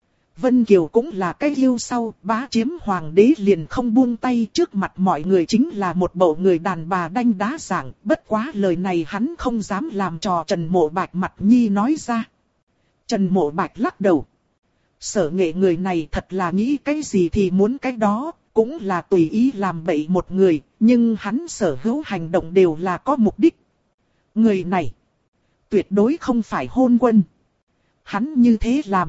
Vân Kiều cũng là cái yêu sau, bá chiếm hoàng đế liền không buông tay, trước mặt mọi người chính là một bộ người đàn bà đanh đá dạng, bất quá lời này hắn không dám làm trò Trần Mộ Bạch mặt nhi nói ra. Trần Mộ Bạch lắc đầu. Sở Nghệ người này thật là nghĩ cái gì thì muốn cái đó, cũng là tùy ý làm bậy một người, nhưng hắn sở hữu hành động đều là có mục đích. Người này tuyệt đối không phải hôn quân. Hắn như thế làm,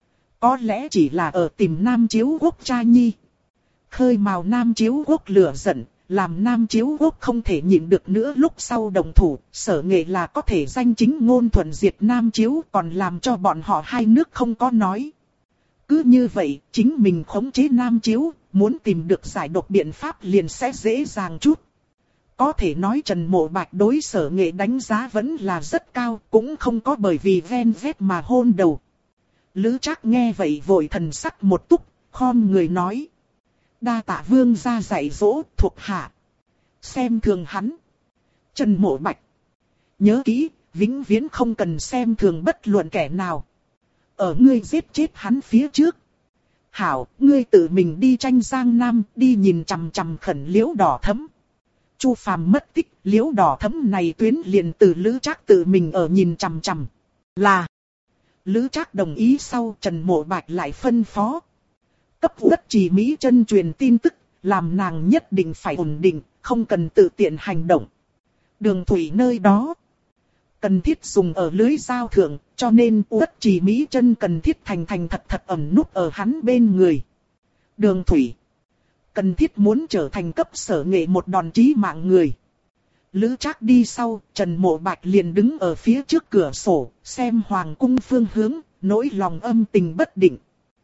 có lẽ chỉ là ở tìm Nam Chiếu Quốc cha nhi. Khơi mào Nam Chiếu Quốc lửa giận, làm Nam Chiếu Quốc không thể nhịn được nữa lúc sau đồng thủ. Sở Nghệ là có thể danh chính ngôn thuận diệt Nam Chiếu, còn làm cho bọn họ hai nước không có nói. Cứ như vậy, chính mình khống chế Nam Chiếu, muốn tìm được giải độc biện pháp liền sẽ dễ dàng chút. Có thể nói Trần Mộ Bạch đối Sở Nghệ đánh giá vẫn là rất cao, cũng không có bởi vì ven vét mà hôn đầu. Lữ Trác nghe vậy vội thần sắc một túc, khom người nói. Đa tạ vương gia dạy dỗ, thuộc hạ xem thường hắn. Trần Mộ Bạch, nhớ kỹ, vĩnh viễn không cần xem thường bất luận kẻ nào. Ở ngươi giết chết hắn phía trước, hảo, ngươi tự mình đi tranh Giang Nam, đi nhìn chằm chằm khẩn Liễu Đỏ Thấm. Chu Phàm mất tích, Liễu Đỏ Thấm này tuyến liền từ Lữ Trác tự mình ở nhìn chằm chằm. Là Lữ Trác đồng ý sau, Trần Mộ Bạch lại phân phó cấp Uất Trì Mỹ chân truyền tin tức, làm nàng nhất định phải ổn định, không cần tự tiện hành động. Đường thủy nơi đó cần thiết dùng ở lưới giao thượng, cho nên Uất Trì Mỹ chân cần thiết thành thật thật ẩn núp ở hắn bên người. Đường thủy cần thiết muốn trở thành cấp Sở Nghệ một đòn chí mạng người. Lữ Trác đi sau, Trần Mộ Bạch liền đứng ở phía trước cửa sổ, xem hoàng cung phương hướng, nỗi lòng âm tình bất định.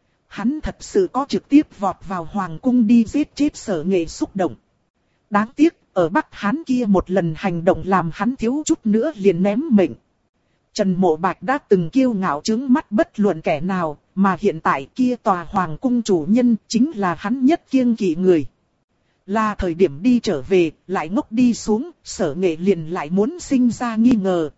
Hắn thật sự có trực tiếp vọt vào hoàng cung đi giết chết Sở Nghệ xúc động. Đáng tiếc, ở Bắc Hán kia một lần hành động làm hắn thiếu chút nữa liền ném mệnh. Trần Mộ Bạch đã từng kiêu ngạo trướng mắt bất luận kẻ nào, mà hiện tại kia tòa hoàng cung chủ nhân chính là hắn nhất kiêng kỵ người. Là thời điểm đi trở về, lại ngốc đi xuống, Sở Nghệ liền lại muốn sinh ra nghi ngờ.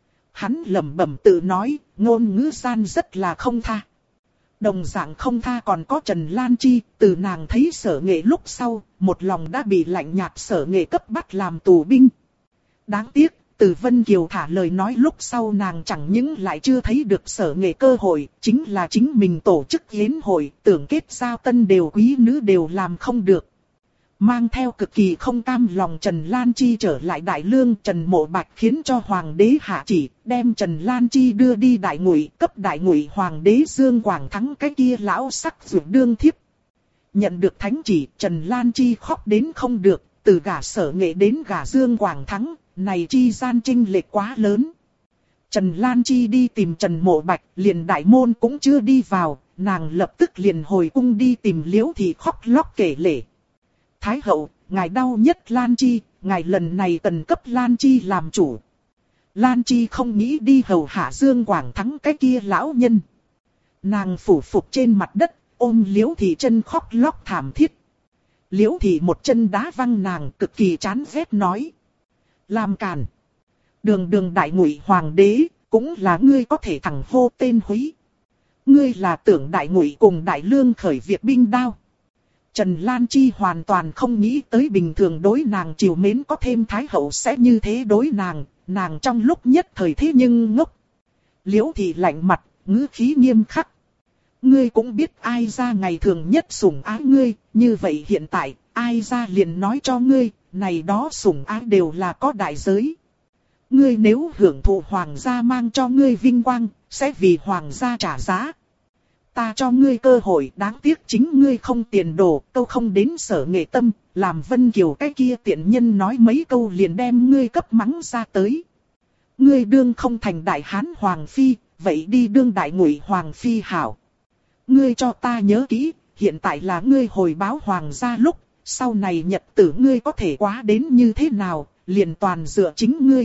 Hắn lẩm bẩm tự nói, ngôn ngữ gian rất là không tha. Đồng dạng không tha còn có Trần Lan Chi, từ nàng thấy Sở Nghệ lúc sau, một lòng đã bị lạnh nhạt Sở Nghệ cấp bắt làm tù binh. Đáng tiếc, từ Vân Kiều thả lời nói lúc sau nàng chẳng những lại chưa thấy được Sở Nghệ cơ hội, chính là chính mình tổ chức yến hội, tưởng kết giao tân đều quý nữ đều làm không được. Mang theo cực kỳ không cam lòng Trần Lan Chi trở lại Đại Lương, Trần Mộ Bạch khiến cho Hoàng đế hạ chỉ, đem Trần Lan Chi đưa đi Đại Ngụy, cấp Đại Ngụy Hoàng đế Dương Quảng Thắng cái kia lão sắc ruột đương thiếp. Nhận được thánh chỉ, Trần Lan Chi khóc đến không được, từ gả Sở Nghệ đến gả Dương Quảng Thắng, này chi gian chênh lệch quá lớn. Trần Lan Chi đi tìm Trần Mộ Bạch, liền đại môn cũng chưa đi vào, nàng lập tức liền hồi cung đi tìm Liễu Thị khóc lóc kể lể. Thái hậu, ngài đau nhất Lan Chi, ngài lần này cần cấp Lan Chi làm chủ. Lan Chi không nghĩ đi hầu hạ Dương Quảng Thắng cái kia lão nhân. Nàng phủ phục trên mặt đất, ôm Liễu Thị chân khóc lóc thảm thiết. Liễu Thị một chân đá văng nàng, cực kỳ chán ghét nói. Làm càn. Đường đường Đại Ngụy Hoàng đế, cũng là ngươi có thể thẳng hô tên húy. Ngươi là tưởng Đại Ngụy cùng Đại Lương khởi việc binh đao. Trần Lan Chi hoàn toàn không nghĩ tới bình thường đối nàng chiều mến có thêm Thái hậu sẽ như thế đối nàng trong lúc nhất thời thế nhưng ngốc. Liễu Thị lạnh mặt, ngữ khí nghiêm khắc. Ngươi cũng biết ai ra ngày thường nhất sủng ái ngươi, như vậy hiện tại, ai ra liền nói cho ngươi, này đó sủng ái đều là có đại giới. Ngươi nếu hưởng thụ hoàng gia mang cho ngươi vinh quang, sẽ vì hoàng gia trả giá. Ta cho ngươi cơ hội, đáng tiếc chính ngươi không tiền đồ, câu không đến Sở Nghệ tâm, làm Vân Kiều cái kia tiện nhân nói mấy câu liền đem ngươi cấp mắng ra tới. Ngươi đương không thành Đại Hán Hoàng Phi, vậy đi đương Đại Ngụy Hoàng Phi hảo. Ngươi cho ta nhớ kỹ, hiện tại là ngươi hồi báo hoàng gia lúc, sau này nhật tử ngươi có thể quá đến như thế nào, liền toàn dựa chính ngươi.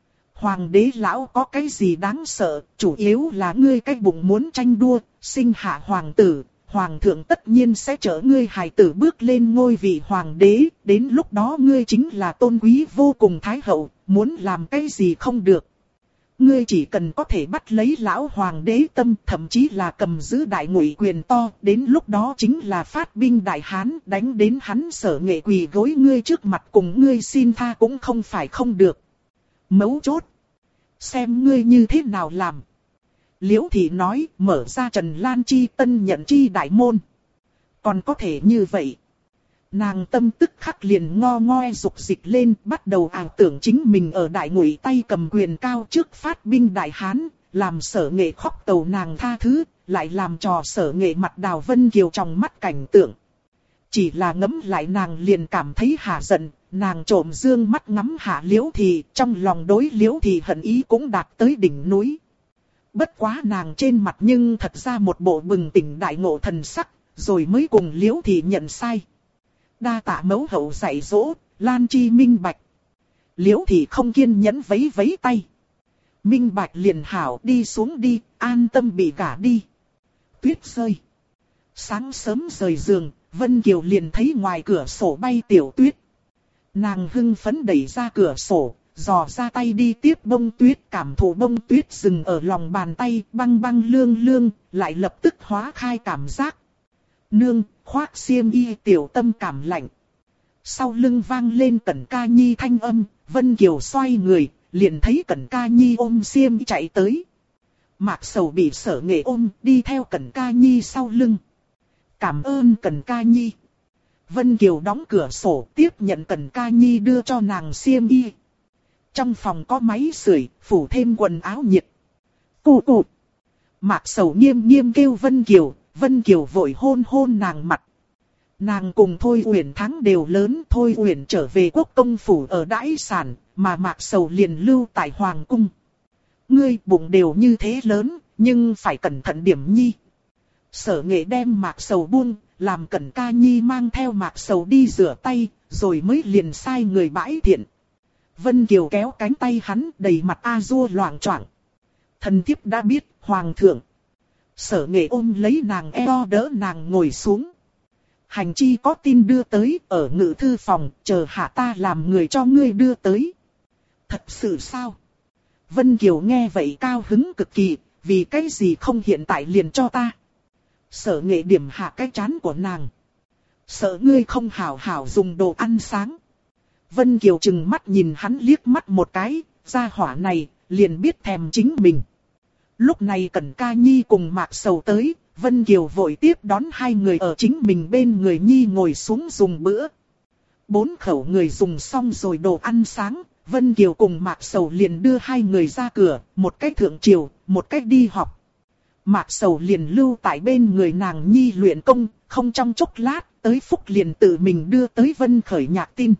Hoàng đế lão có cái gì đáng sợ, chủ yếu là ngươi cái bụng muốn tranh đua, sinh hạ hoàng tử, hoàng thượng tất nhiên sẽ chở ngươi hài tử bước lên ngôi vị hoàng đế, đến lúc đó ngươi chính là tôn quý vô cùng thái hậu, muốn làm cái gì không được. Ngươi chỉ cần có thể bắt lấy lão hoàng đế tâm, thậm chí là cầm giữ Đại Ngụy quyền to, đến lúc đó chính là phát binh Đại Hán, đánh đến hắn Sở Nghệ quỳ gối ngươi trước mặt cùng ngươi xin tha cũng không phải không được. Mấu chốt. Xem ngươi như thế nào làm. Liễu Thị nói, mở ra Trần Lan Chi tân nhận chi đại môn. Còn có thể như vậy. Nàng tâm tức khắc liền ngo ngoe dục dịch lên, bắt đầu ảo tưởng chính mình ở Đại Ngụy tay cầm quyền cao trước phát binh Đại Hán, làm Sở Nghệ khóc tcầu nàng tha thứ, lại làm trò Sở Nghệ mặt Đào Vân Kiều trong mắt cảnh tượng. Chỉ là ngẫm lại nàng liền cảm thấy hả giận, nàng trộm dương mắt ngắm hạ Liễu Thị, trong lòng đối Liễu Thị hận ý cũng đạt tới đỉnh núi. Bất quá nàng trên mặt nhưng thật ra một bộ bừng tỉnh đại ngộ thần sắc, rồi mới cùng Liễu Thị nhận sai. Đa tạ mẫu hậu dạy dỗ, Lan Chi minh bạch. Liễu Thị không kiên nhẫn vấy vấy tay. Minh bạch liền hảo, đi xuống đi, an tâm bị gả đi. Tuyết rơi. Sáng sớm rời giường, Vân Kiều liền thấy ngoài cửa sổ bay tiểu tuyết. Nàng hưng phấn đẩy ra cửa sổ, dò ra tay đi tiếp bông tuyết, cảm thụ bông tuyết dừng ở lòng bàn tay, băng băng lương lương, lại lập tức hóa khai cảm giác. Nương, khoác xiêm y tiểu tâm cảm lạnh. Sau lưng vang lên Cẩn Ca Nhi thanh âm, Vân Kiều xoay người, liền thấy Cẩn Ca Nhi ôm xiêm y chạy tới. Mạc Sầu bị Sở Nghệ ôm, đi theo Cẩn Ca Nhi sau lưng. Cảm ơn Cẩn Ca Nhi. Vân Kiều đóng cửa sổ, tiếp nhận Cẩn Ca Nhi đưa cho nàng xiêm y. Trong phòng có máy sưởi, phủ thêm quần áo nhiệt. Cụ cụ. Mạc Sầu nghiêm nghiêm kêu Vân Kiều, Vân Kiều vội hôn hôn nàng mặt. Nàng cùng Thôi Uyển Thắng đều lớn, Thôi Uyển trở về quốc công phủ ở Đãi Sản, mà Mạc Sầu liền lưu tại Hoàng cung. Ngươi bụng đều như thế lớn, nhưng phải cẩn thận điểm nhi. Sở Nghệ đem Mạc Sầu buông, làm Cẩn Ca Nhi mang theo Mạc Sầu đi rửa tay, rồi mới liền sai người bãi thiện. Vân Kiều kéo cánh tay hắn, đầy mặt a dua loạng choạng. Thần thiếp đã biết, Hoàng thượng. Sở Nghệ ôm lấy nàng eo đỡ nàng ngồi xuống. Hành chi có tin đưa tới, ở ngự thư phòng, chờ hạ ta làm người cho ngươi đưa tới. Thật sự sao? Vân Kiều nghe vậy cao hứng cực kỳ, vì cái gì không hiện tại liền cho ta. Sở Nghệ điểm hạ cái trán của nàng. Sợ ngươi không hảo hảo dùng đồ ăn sáng. Vân Kiều chừng mắt nhìn hắn liếc mắt một cái, gia hỏa này, liền biết thèm chính mình. Lúc này Cẩn Ca Nhi cùng Mạc Sầu tới, Vân Kiều vội tiếp đón hai người ở chính mình bên người Nhi ngồi xuống dùng bữa. 4 khẩu người dùng xong rồi đồ ăn sáng, Vân Kiều cùng Mạc Sầu liền đưa hai người ra cửa, một cách thượng triều, một cách đi học. Mạc Sầu liền lưu tại bên người nàng Nhi luyện công, không trong chốc lát, tới phúc liền tự mình đưa tới Vân Khởi nhạc tin.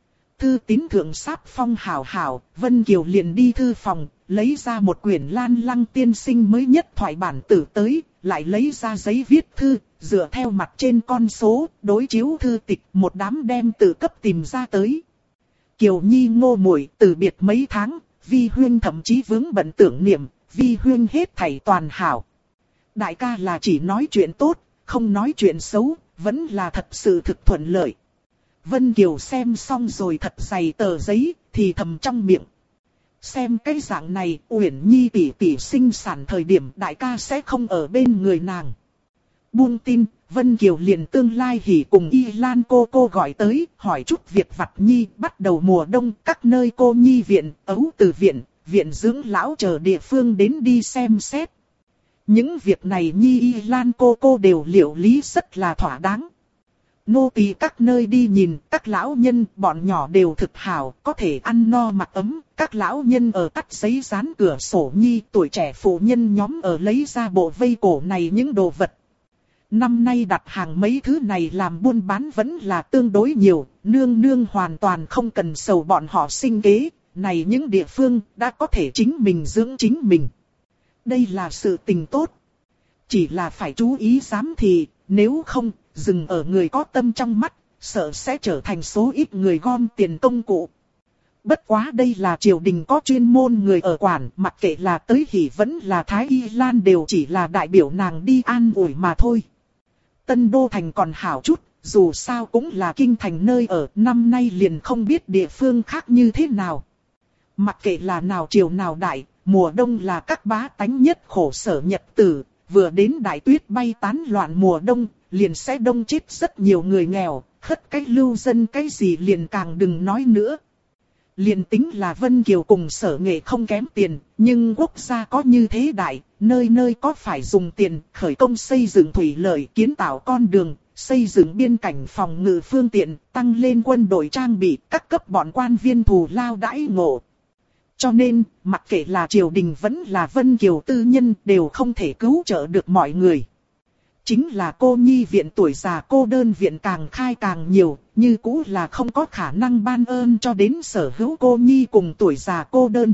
Thư tín thượng sáp phong hảo hảo, Vân Kiều liền đi thư phòng, lấy ra một quyển Lan Lăng tiên sinh mới nhất thoại bản tử tới, lại lấy ra giấy viết thư, dựa theo mặt trên con số, đối chiếu thư tịch, một đám đem tự cấp tìm ra tới. Kiều Nhi ngô muội từ biệt mấy tháng, Vi Huyên thậm chí vướng bận tưởng niệm, Vi Huyên hết thảy toàn hảo. Đại ca là chỉ nói chuyện tốt, không nói chuyện xấu, vẫn là thật sự thực thuận lợi. Vân Kiều xem xong rồi thật dày tờ giấy, thì thầm trong miệng. Xem cái dạng này, Uyển Nhi tỷ tỷ sinh sản thời điểm đại ca sẽ không ở bên người nàng. Buông tin, Vân Kiều liền tương lai hỉ cùng Y Lan cô gọi tới, hỏi chút việc vặt Nhi, bắt đầu mùa đông, các nơi cô Nhi viện, ấu từ viện, viện dưỡng lão chờ địa phương đến đi xem xét. Những việc này Nhi Y Lan cô đều liệu lý rất là thỏa đáng. Nô tỳ các nơi đi nhìn, các lão nhân, bọn nhỏ đều thực hảo, có thể ăn no mặc ấm, các lão nhân ở cắt giấy dán cửa sổ Nhi, tuổi trẻ phụ nhân nhóm ở lấy ra bộ vây cổ này những đồ vật. Năm nay đặt hàng mấy thứ này làm buôn bán vẫn là tương đối nhiều, nương nương hoàn toàn không cần sầu bọn họ sinh kế, này những địa phương đã có thể chính mình dưỡng chính mình. Đây là sự tình tốt. Chỉ là phải chú ý giám thị, nếu không, dừng ở người có tâm trong mắt, sợ sẽ trở thành số ít người gom tiền công cụ. Bất quá đây là triều đình có chuyên môn người ở quản, mặc kệ là tới hỉ vẫn là Thái Y Lan đều chỉ là đại biểu nàng đi an ủi mà thôi. Tân Đô Thành còn hảo chút, dù sao cũng là kinh thành nơi ở, năm nay liền không biết địa phương khác như thế nào. Mặc kệ là nào triều nào đại, mùa đông là các bá tánh nhất khổ sở nhật tử, vừa đến đại tuyết bay tán loạn mùa đông, liền sẽ đông chết rất nhiều người nghèo, khất cách lưu dân cái gì liền càng đừng nói nữa. Liền tính là Vân Kiều cùng Sở Nghệ không kém tiền, nhưng quốc gia có như thế đại, nơi nơi có phải dùng tiền khởi công xây dựng thủy lợi, kiến tạo con đường, xây dựng biên cảnh phòng ngự phương tiện, tăng lên quân đội trang bị, các cấp bọn quan viên thù lao đãi ngộ. Cho nên, mặc kệ là triều đình vẫn là Vân Kiều tư nhân đều không thể cứu trợ được mọi người. Chính là cô nhi viện tuổi già cô đơn viện càng khai càng nhiều, như cũ là không có khả năng ban ơn cho đến sở hữu cô nhi cùng tuổi già cô đơn.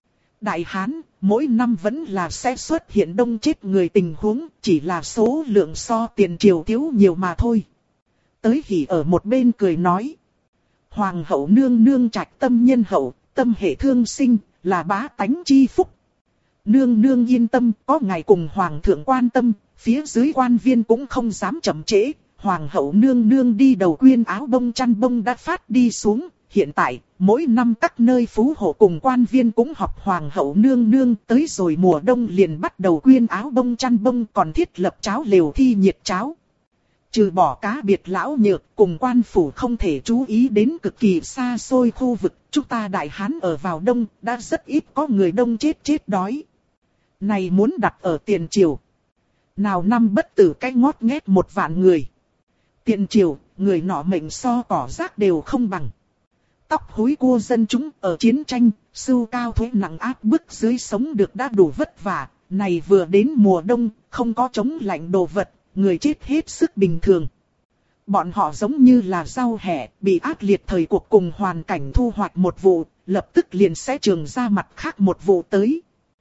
Đại Hán, mỗi năm vẫn là sẽ xuất hiện đông chết người tình huống, chỉ là số lượng so tiền triều thiếu nhiều mà thôi. Tới Hỉ ở một bên cười nói. Hoàng hậu nương nương trạch tâm nhân hậu, tâm hệ thương sinh, là bá tánh chi phúc. Nương nương yên tâm, có ngài cùng hoàng thượng quan tâm, phía dưới quan viên cũng không dám chậm trễ. Hoàng hậu nương nương đi đầu quyên áo bông chăn bông đã phát đi xuống. Hiện tại, mỗi năm các nơi phú hộ cùng quan viên cũng học hoàng hậu nương nương, tới rồi mùa đông liền bắt đầu quyên áo bông chăn bông, còn thiết lập cháo lều thi nhiệt cháo. Trừ bỏ cá biệt lão nhược cùng quan phủ không thể chú ý đến cực kỳ xa xôi khu vực, chúng ta Đại Hán ở vào đông, đã rất ít có người đông chết đói. Này muốn đặt ở tiền triều. Nào năm bất tử cái ngót nghét 1 vạn người. Tiền triều, người nọ mệnh so cỏ rác đều không bằng. Tóc húi cua dân chúng ở chiến tranh, sưu cao thuế nặng áp bức dưới sống được đã đủ vất vả. Này vừa đến mùa đông, không có chống lạnh đồ vật, người chết hết sức bình thường. Bọn họ giống như là rau hẹ, bị ác liệt thời cuộc cùng hoàn cảnh thu hoạch một vụ, lập tức liền sẽ trường ra mặt khác một vụ tới.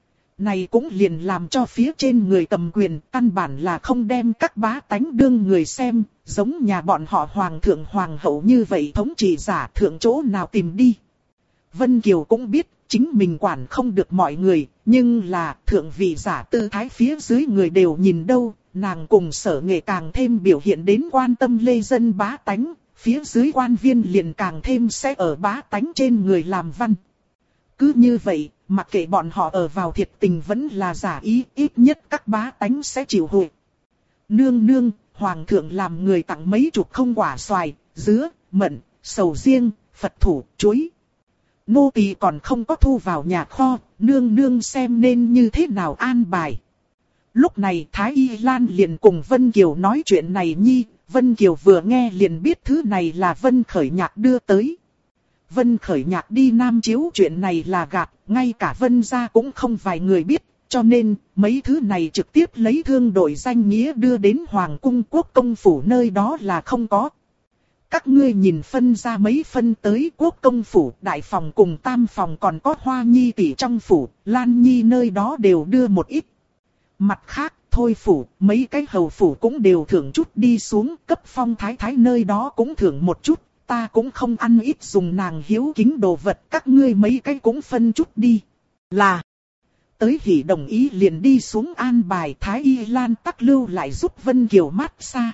Này cũng liền làm cho phía trên người cầm quyền, căn bản là không đem các bá tánh đương người xem, giống nhà bọn họ hoàng thượng hoàng hậu như vậy thống trị giả thượng chỗ nào tìm đi. Vân Kiều cũng biết, chính mình quản không được mọi người, nhưng là thượng vị giả tư thái phía dưới người đều nhìn đâu, nàng cùng Sở Nghệ càng thêm biểu hiện đến quan tâm lê dân bá tánh, phía dưới quan viên liền càng thêm sẽ ở bá tánh trên người làm văn. Cứ như vậy, mặc kệ bọn họ ở vào thiệt tình vẫn là giả ý, ít nhất các bá tánh sẽ chịu hội. Nương nương, hoàng thượng làm người tặng mấy chục không quả xoài, dứa, mận, sầu riêng, Phật thủ, chuối. Nô tỳ còn không có thu vào nhà kho, nương nương xem nên như thế nào an bài. Lúc này Thái Y Lan liền cùng Vân Kiều nói chuyện này nhi, Vân Kiều vừa nghe liền biết thứ này là Vân Khởi Nhạc đưa tới. Vân Khởi Nhạc đi Nam Chiếu chuyện này là gạt, ngay cả Vân gia cũng không vài người biết, cho nên mấy thứ này trực tiếp lấy thương đội danh nghĩa đưa đến Hoàng cung Quốc công phủ nơi đó là không có. Các ngươi nhìn phân ra mấy phân tới Quốc công phủ, đại phòng cùng tam phòng còn có Hoa Nhi tỷ trong phủ, Lan Nhi nơi đó đều đưa một ít. Mặt khác, Thôi phủ, mấy cái hầu phủ cũng đều thưởng chút đi xuống, cấp Phong thái thái nơi đó cũng thưởng một chút, ta cũng không ăn ít dùng nàng hiếu kính đồ vật, các ngươi mấy cái cũng phân chút đi. Là, tới Hỉ đồng ý liền đi xuống an bài. Thái Y Lan tắc lưu lại giúp Vân Kiều mát xa.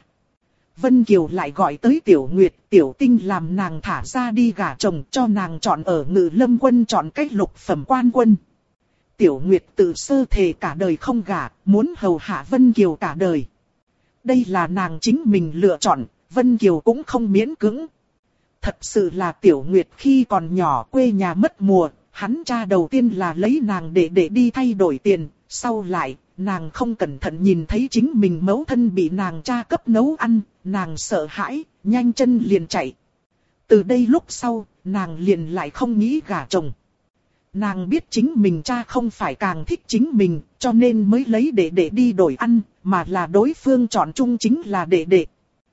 Vân Kiều lại gọi tới Tiểu Nguyệt, Tiểu Tinh làm nàng thả ra đi gả chồng, cho nàng chọn ở Ngự Lâm quân chọn cách lục phẩm quan quân. Tiểu Nguyệt tự sơ thề cả đời không gả, muốn hầu hạ Vân Kiều cả đời. Đây là nàng chính mình lựa chọn, Vân Kiều cũng không miễn cưỡng. Thật sự là Tiểu Nguyệt khi còn nhỏ quê nhà mất mùa, hắn cha đầu tiên là lấy nàng để đi thay đổi tiền, sau lại, nàng không cẩn thận nhìn thấy chính mình mẫu thân bị nàng cha cấp nấu ăn, nàng sợ hãi, nhanh chân liền chạy. Từ đây lúc sau, nàng liền lại không nghĩ gả chồng. Nàng biết chính mình cha không phải càng thích chính mình, cho nên mới lấy để đi đổi ăn, mà là đối phương chọn chung chính là để.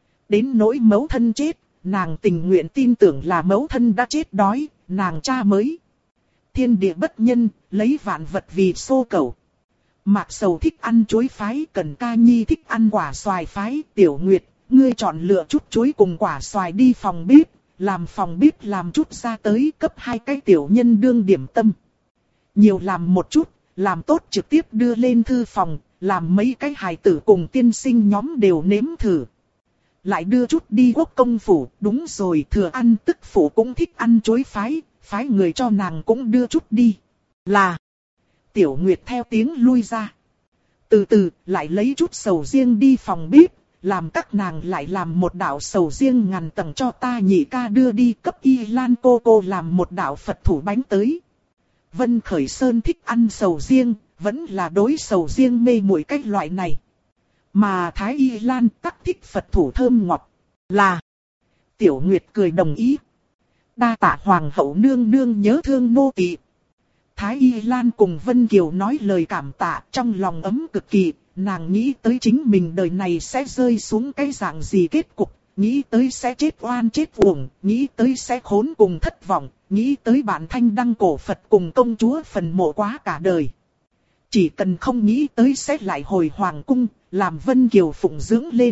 Đến nỗi mẫu thân chết, nàng tình nguyện tin tưởng là mẫu thân đã chết đói, nàng cha mới. Thiên địa bất nhân, lấy vạn vật vì xô cầu. Mạc Sầu thích ăn chuối phái, Cần Ca Nhi thích ăn quả xoài phái. Tiểu Nguyệt, ngươi chọn lựa chút chuối cùng quả xoài đi phòng bếp, làm phòng bếp làm chút ra tới cấp 2 cái tiểu nhân đương điểm tâm. Nhiều làm một chút, làm tốt trực tiếp đưa lên thư phòng, làm mấy cái hài tử cùng tiên sinh nhóm đều nếm thử. Lại đưa chút đi Quốc công phủ, đúng rồi, Thừa An tức phủ cũng thích ăn chuối phái, phái người cho nàng cũng đưa chút đi. Là, Tiểu Nguyệt theo tiếng lui ra. Từ từ, lại lấy chút sầu riêng đi phòng bếp, làm các nàng lại làm một đạo sầu riêng ngàn tầng cho ta nhị ca đưa đi, cấp Y Lan cô làm một đạo Phật thủ bánh tới. Vân Khởi Sơn thích ăn sầu riêng, vẫn là đối sầu riêng mê muội cách loại này. Mà Thái Y Lan tắc thích Phật thủ thơm ngọt. Là, Tiểu Nguyệt cười đồng ý. Đa tạ Hoàng hậu nương nương nhớ thương nô tỳ. Thái Y Lan cùng Vân Kiều nói lời cảm tạ, trong lòng ấm cực kỳ. Nàng nghĩ tới chính mình đời này sẽ rơi xuống cái dạng gì kết cục, nghĩ tới sẽ chết oan chết uổng, nghĩ tới sẽ khốn cùng thất vọng, nghĩ tới bản thanh đăng cổ Phật cùng công chúa phần mộ quá cả đời. Chỉ cần không nghĩ tới sẽ lại hồi hoàng cung, làm Vân Kiều phụng dưỡng lên.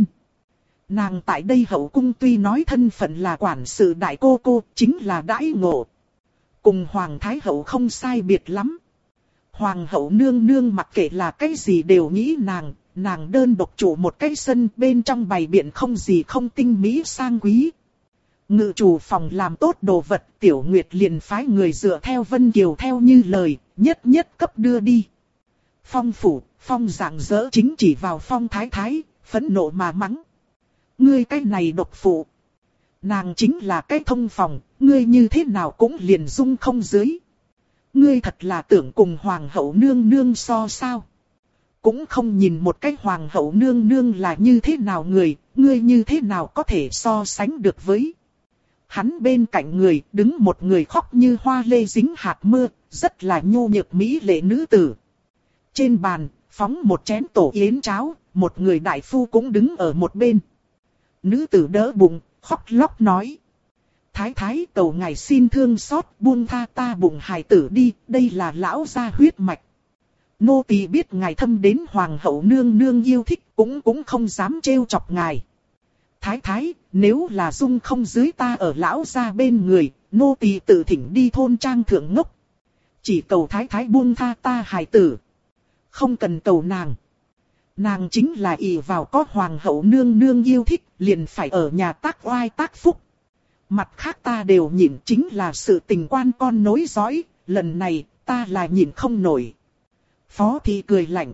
Nàng tại đây hậu cung tuy nói thân phận là quản sự đại cô, chính là đãi ngộ. Cùng Hoàng Thái Hậu không sai biệt lắm. Hoàng hậu nương nương mặc kệ là cái gì đều nghĩ nàng đơn độc chủ một cái sân bên trong bày biện không gì không tinh mỹ sang quý. Ngự chủ phòng làm tốt đồ vật, Tiểu Nguyệt liền phái người dựa theo Vân Kiều theo như lời, nhất cấp đưa đi. Phong phủ, Phong rạng rỡ chính chỉ vào Phong thái thái, phẫn nộ mà mắng. Ngươi cái này độc phụ. Nàng chính là cái thông phòng, ngươi như thế nào cũng liền dung không dưới. Ngươi thật là tưởng cùng Hoàng hậu nương nương so sao. Cũng không nhìn một cái Hoàng hậu nương nương là như thế nào người, ngươi như thế nào có thể so sánh được với. Hắn bên cạnh người đứng một người khóc như hoa lê dính hạt mưa, rất là nhu nhược mỹ lệ nữ tử. Trên bàn, phóng một chén tổ yến cháo, một người đại phu cũng đứng ở một bên. Nữ tử đỡ bụng, khóc lóc nói. Thái thái cầu ngài xin thương xót buông tha ta bụng hài tử đi, đây là lão gia huyết mạch. Nô tỳ biết ngài thâm đến Hoàng hậu nương nương yêu thích, cũng không dám trêu chọc ngài. Thái thái, nếu là dung không dưới ta ở lão gia bên người, nô tỳ tự thỉnh đi thôn trang thượng ngốc. Chỉ cầu thái thái buông tha ta hài tử. Không cần cầu nàng. Nàng chính là ỷ vào có Hoàng hậu nương nương yêu thích, liền phải ở nhà tác oai tác phúc. Mặt khác ta đều nhịn, chính là sự tình quan con nối dõi, lần này ta là nhịn không nổi. Phó thị cười lạnh.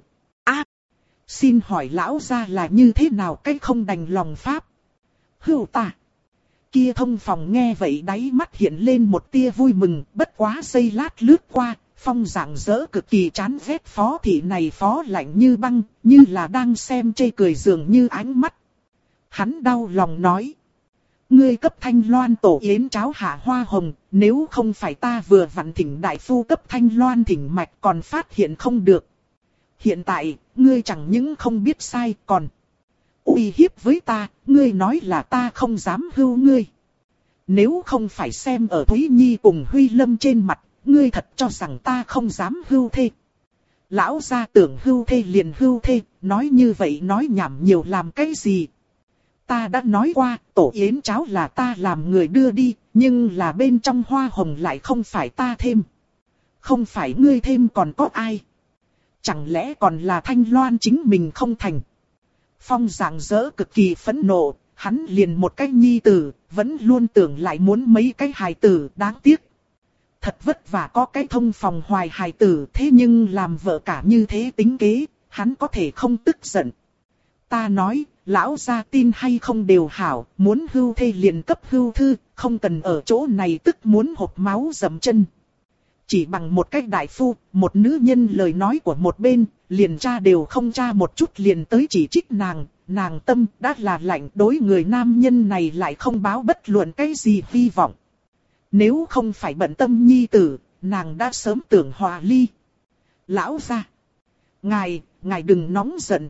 Xin hỏi lão gia là như thế nào cái không đành lòng pháp. Hưu ta. Kia thông phòng nghe vậy đáy mắt hiện lên một tia vui mừng, bất quá giây lát lướt qua, Phong rạng rỡ cực kỳ chán ghét Phó thị này phó lạnh như băng, như là đang xem chê cười dường như ánh mắt. Hắn đau lòng nói. Ngươi cấp Thanh Loan tổ yến cháo hạ hoa hồng, nếu không phải ta vừa vặn thỉnh đại phu cấp Thanh Loan thỉnh mạch còn phát hiện không được. Hiện tại, ngươi chẳng những không biết sai còn uy hiếp với ta, ngươi nói là ta không dám hưu ngươi. Nếu không phải xem ở Thúy Nhi cùng Huy Lâm trên mặt, ngươi thật cho rằng ta không dám hưu thê. Lão gia tưởng hưu thê liền hưu thê, nói như vậy nói nhảm nhiều làm cái gì. Ta đã nói qua, tổ yến cháo là ta làm người đưa đi, nhưng là bên trong hoa hồng lại không phải ta thêm. Không phải ngươi thêm còn có ai. Chẳng lẽ còn là Thanh Loan chính mình không thành. Phong rạng rỡ cực kỳ phẫn nộ, hắn liền một cái nhi tử, vẫn luôn tưởng lại muốn mấy cái hài tử, đáng tiếc. Thật vất vả có cái thông phòng hoài hài tử, thế nhưng làm vợ cả như thế tính kế, hắn có thể không tức giận. Ta nói, lão gia tin hay không đều hảo, muốn hưu thê liền cấp hưu thư, không cần ở chỗ này tức muốn hộc máu dầm chân. Chỉ bằng một cách đại phu, một nữ nhân lời nói của một bên, liền tra đều không tra một chút liền tới chỉ trích nàng, nàng tâm đã là lạnh, đối người nam nhân này lại không báo bất luận cái gì hy vọng. Nếu không phải bận tâm nhi tử, nàng đã sớm tưởng hòa ly. Lão gia, ngài đừng nóng giận,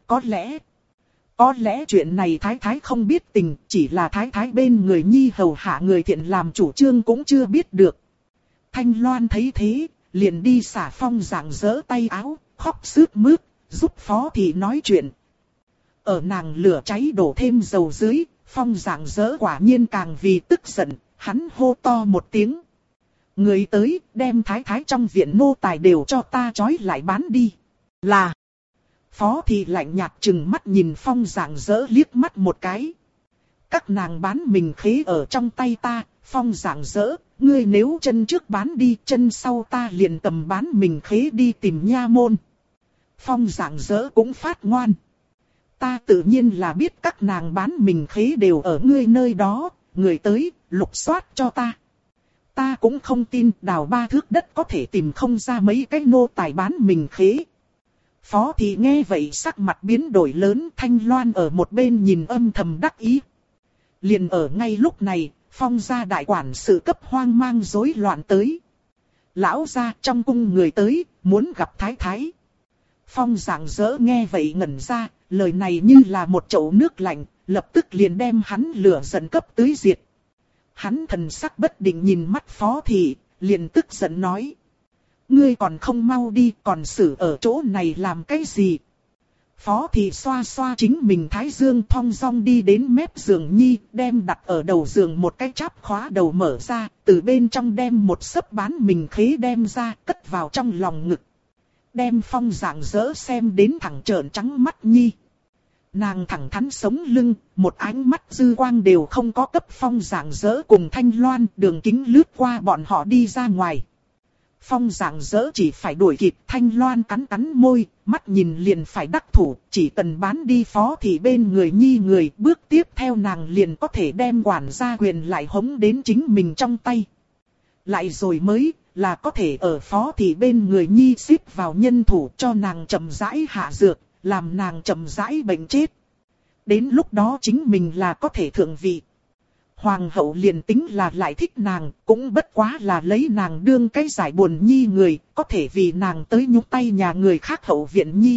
có lẽ chuyện này thái thái không biết tình, chỉ là thái thái bên người nhi hầu hạ người thiện làm chủ trương cũng chưa biết được. Thanh Loan thấy thế, liền đi xả Phong rạng rỡ tay áo, khóc sướt mướt, giúp Phó thị nói chuyện. Ở nàng lửa cháy đổ thêm dầu dưới, Phong rạng rỡ quả nhiên càng vì tức giận, hắn hô to một tiếng. Người tới, đem thái thái trong viện nô tài đều cho ta trói lại bán đi. Là. Phó thị lạnh nhạt chừng mắt nhìn Phong rạng rỡ liếc mắt một cái. Các nàng bán mình khế ở trong tay ta, Phong rạng rỡ, ngươi nếu chân trước bán đi, chân sau ta liền cầm bán mình khế đi tìm nha môn. Phong rạng rỡ cũng phát ngoan. Ta tự nhiên là biết các nàng bán mình khế đều ở ngươi nơi đó, người tới, lục soát cho ta. Ta cũng không tin đào 3 thước đất có thể tìm không ra mấy cái nô tài bán mình khế. Phó thị nghe vậy sắc mặt biến đổi lớn, Thanh Loan ở một bên nhìn âm thầm đắc ý. Liền ở ngay lúc này, Phong gia đại quản sự cấp hoang mang rối loạn tới. Lão gia trong cung người tới, muốn gặp thái thái. Phong rạng rỡ nghe vậy ngẩn ra, lời này như là một chậu nước lạnh, lập tức liền đem hắn lửa giận cấp tưới diệt. Hắn thần sắc bất định nhìn mắt Phó thị, liền tức giận nói. Ngươi còn không mau đi, còn xử ở chỗ này làm cái gì? Phó thị xoa xoa chính mình thái dương, thong dong đi đến mép giường nhi, đem đặt ở đầu giường một cái cháp khóa đầu mở ra, từ bên trong đem một sấp bán mình khế đem ra, cất vào trong lòng ngực. Đem Phong rạng rỡ xem đến thẳng trợn trắng mắt nhi. Nàng thẳng thắn sống lưng, một ánh mắt dư quang đều không có cấp Phong rạng rỡ cùng Thanh Loan, đường kính lướt qua bọn họ đi ra ngoài. Phong rạng rỡ chỉ phải đuổi kịp, Thanh Loan cắn cắn môi, mắt nhìn liền phải đắc thủ, chỉ cần bán đi Phó thị bên người nhi người, bước tiếp theo nàng liền có thể đem quản gia quyền lại hống đến chính mình trong tay. Lại rồi mới là có thể ở Phó thị bên người nhi xếp vào nhân thủ cho nàng chậm rãi hạ dược, làm nàng chậm rãi bệnh chết. Đến lúc đó chính mình là có thể thượng vị. Hoàng hậu liền tính là lại thích nàng, cũng bất quá là lấy nàng đương cái giải buồn nhi người, có thể vì nàng tới nhúc tay nhà người khác hậu viện nhi.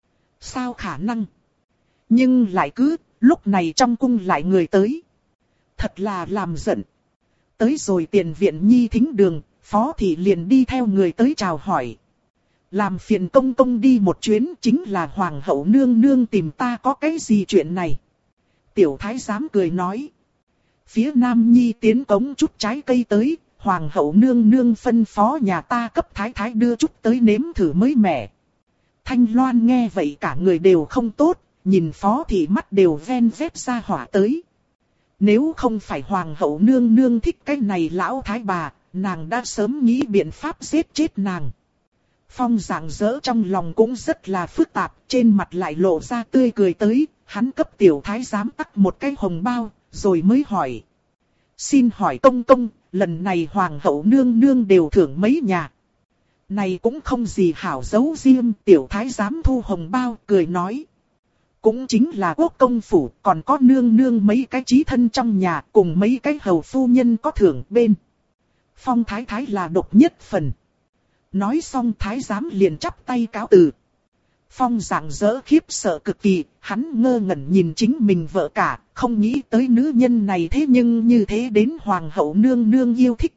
Sao khả năng? Nhưng lại cứ, lúc này trong cung lại người tới. Thật là làm giận. Tới rồi tiền viện nhi thính đường, Phó thị liền đi theo người tới chào hỏi. Làm phiền công công đi một chuyến, chính là hoàng hậu nương nương tìm ta có cái gì chuyện này. Tiểu thái giám cười nói. Phía Nam Nhi tiến cống chút trái cây tới, hoàng hậu nương nương phân phó nhà ta cấp thái thái đưa chút tới nếm thử mới mẻ. Thanh Loan nghe vậy cả người đều không tốt, nhìn Phó thị mắt đều ven vét ra hỏa tới. Nếu không phải hoàng hậu nương nương thích cái này lão thái bà, nàng đã sớm nghĩ biện pháp giết chết nàng. Phong rạng rỡ trong lòng cũng rất là phức tạp, trên mặt lại lộ ra tươi cười tới, hắn cấp tiểu thái giám tắc một cái hồng bao, rồi mới hỏi. Xin hỏi công công, lần này hoàng hậu nương nương đều thưởng mấy nhà? Này cũng không gì hảo giấu riêng, tiểu thái giám thu hồng bao, cười nói. Cũng chính là quốc công phủ, còn có nương nương mấy cái chí thân trong nhà, cùng mấy cái hầu phu nhân có thưởng bên. Phong thái thái là độc nhất phần. Nói xong thái giám liền chắp tay cáo từ. Phong rạng rỡ khiếp sợ cực kỳ, hắn ngơ ngẩn nhìn chính mình vợ cả, không nghĩ tới nữ nhân này thế nhưng như thế đến hoàng hậu nương nương yêu thích.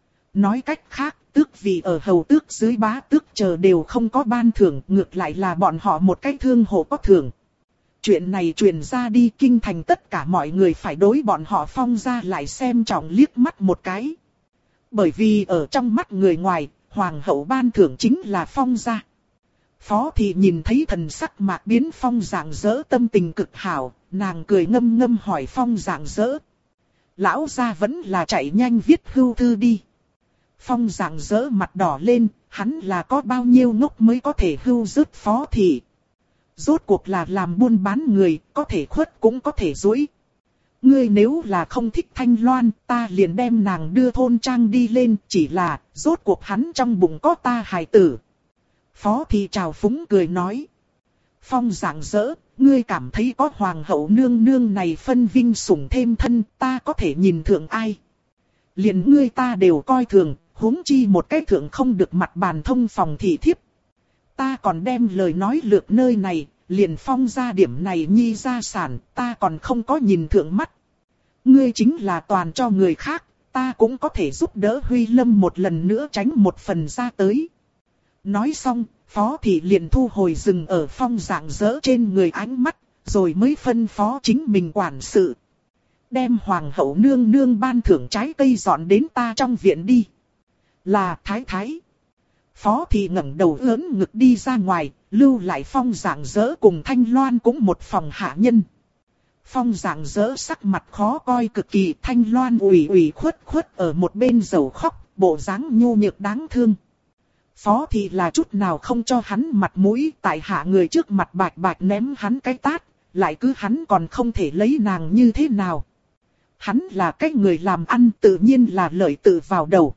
Nói cách khác, tước vị ở hầu tước dưới bá tước chờ đều không có ban thưởng, ngược lại là bọn họ một cái thương hộ có thưởng. Chuyện này truyền ra đi kinh thành tất cả mọi người phải đối bọn họ Phong gia lại xem trọng liếc mắt một cái. Bởi vì ở trong mắt người ngoài, hoàng hậu ban thưởng chính là Phong gia. Phó thị nhìn thấy thần sắc mạc biến Phong rạng rỡ tâm tình cực hảo, nàng cười ngâm ngâm hỏi Phong rạng rỡ. Lão gia vẫn là chạy nhanh viết hưu thư đi. Phong rạng rỡ mặt đỏ lên, hắn là có bao nhiêu ngốc mới có thể hưu rớt Phó thị. Rốt cuộc là làm buôn bán người, có thể khuất cũng có thể dối. Ngươi nếu là không thích Thanh Loan, ta liền đem nàng đưa thôn trang đi lên, chỉ là, rốt cuộc hắn trong bụng có ta hài tử. Phó thị trào phúng cười nói. Phong rạng rỡ, ngươi cảm thấy có hoàng hậu nương nương này phân vinh sủng thêm thân, ta có thể nhìn thượng ai. Liền ngươi ta đều coi thường, huống chi một cái thượng không được mặt bàn thông phòng thị thiếp. Ta còn đem lời nói lược nơi này, liền Phong ra điểm này nhi gia sản, ta còn không có nhìn thượng mắt. Ngươi chính là toàn cho người khác, ta cũng có thể giúp đỡ Huy Lâm một lần nữa tránh một phần ra tới. Nói xong, Phó thị liền thu hồi dừng ở Phong rạng rỡ trên người ánh mắt, rồi mới phân phó chính mình quản sự. Đem hoàng hậu nương nương ban thưởng trái cây dọn đến ta trong viện đi. Là thái thái. Phó thị ngẩng đầu ớn ngực đi ra ngoài, lưu lại Phong rạng rỡ cùng Thanh Loan cũng một phòng hạ nhân. Phong rạng rỡ sắc mặt khó coi cực kỳ, Thanh Loan ủy khuất ở một bên dầu khóc, bộ dáng nhu nhược đáng thương. Phó thị là chút nào không cho hắn mặt mũi, tại hạ người trước mặt bạch bạch ném hắn cái tát, lại cứ hắn còn không thể lấy nàng như thế nào. Hắn là cái người làm ăn tự nhiên là lợi tự vào đầu.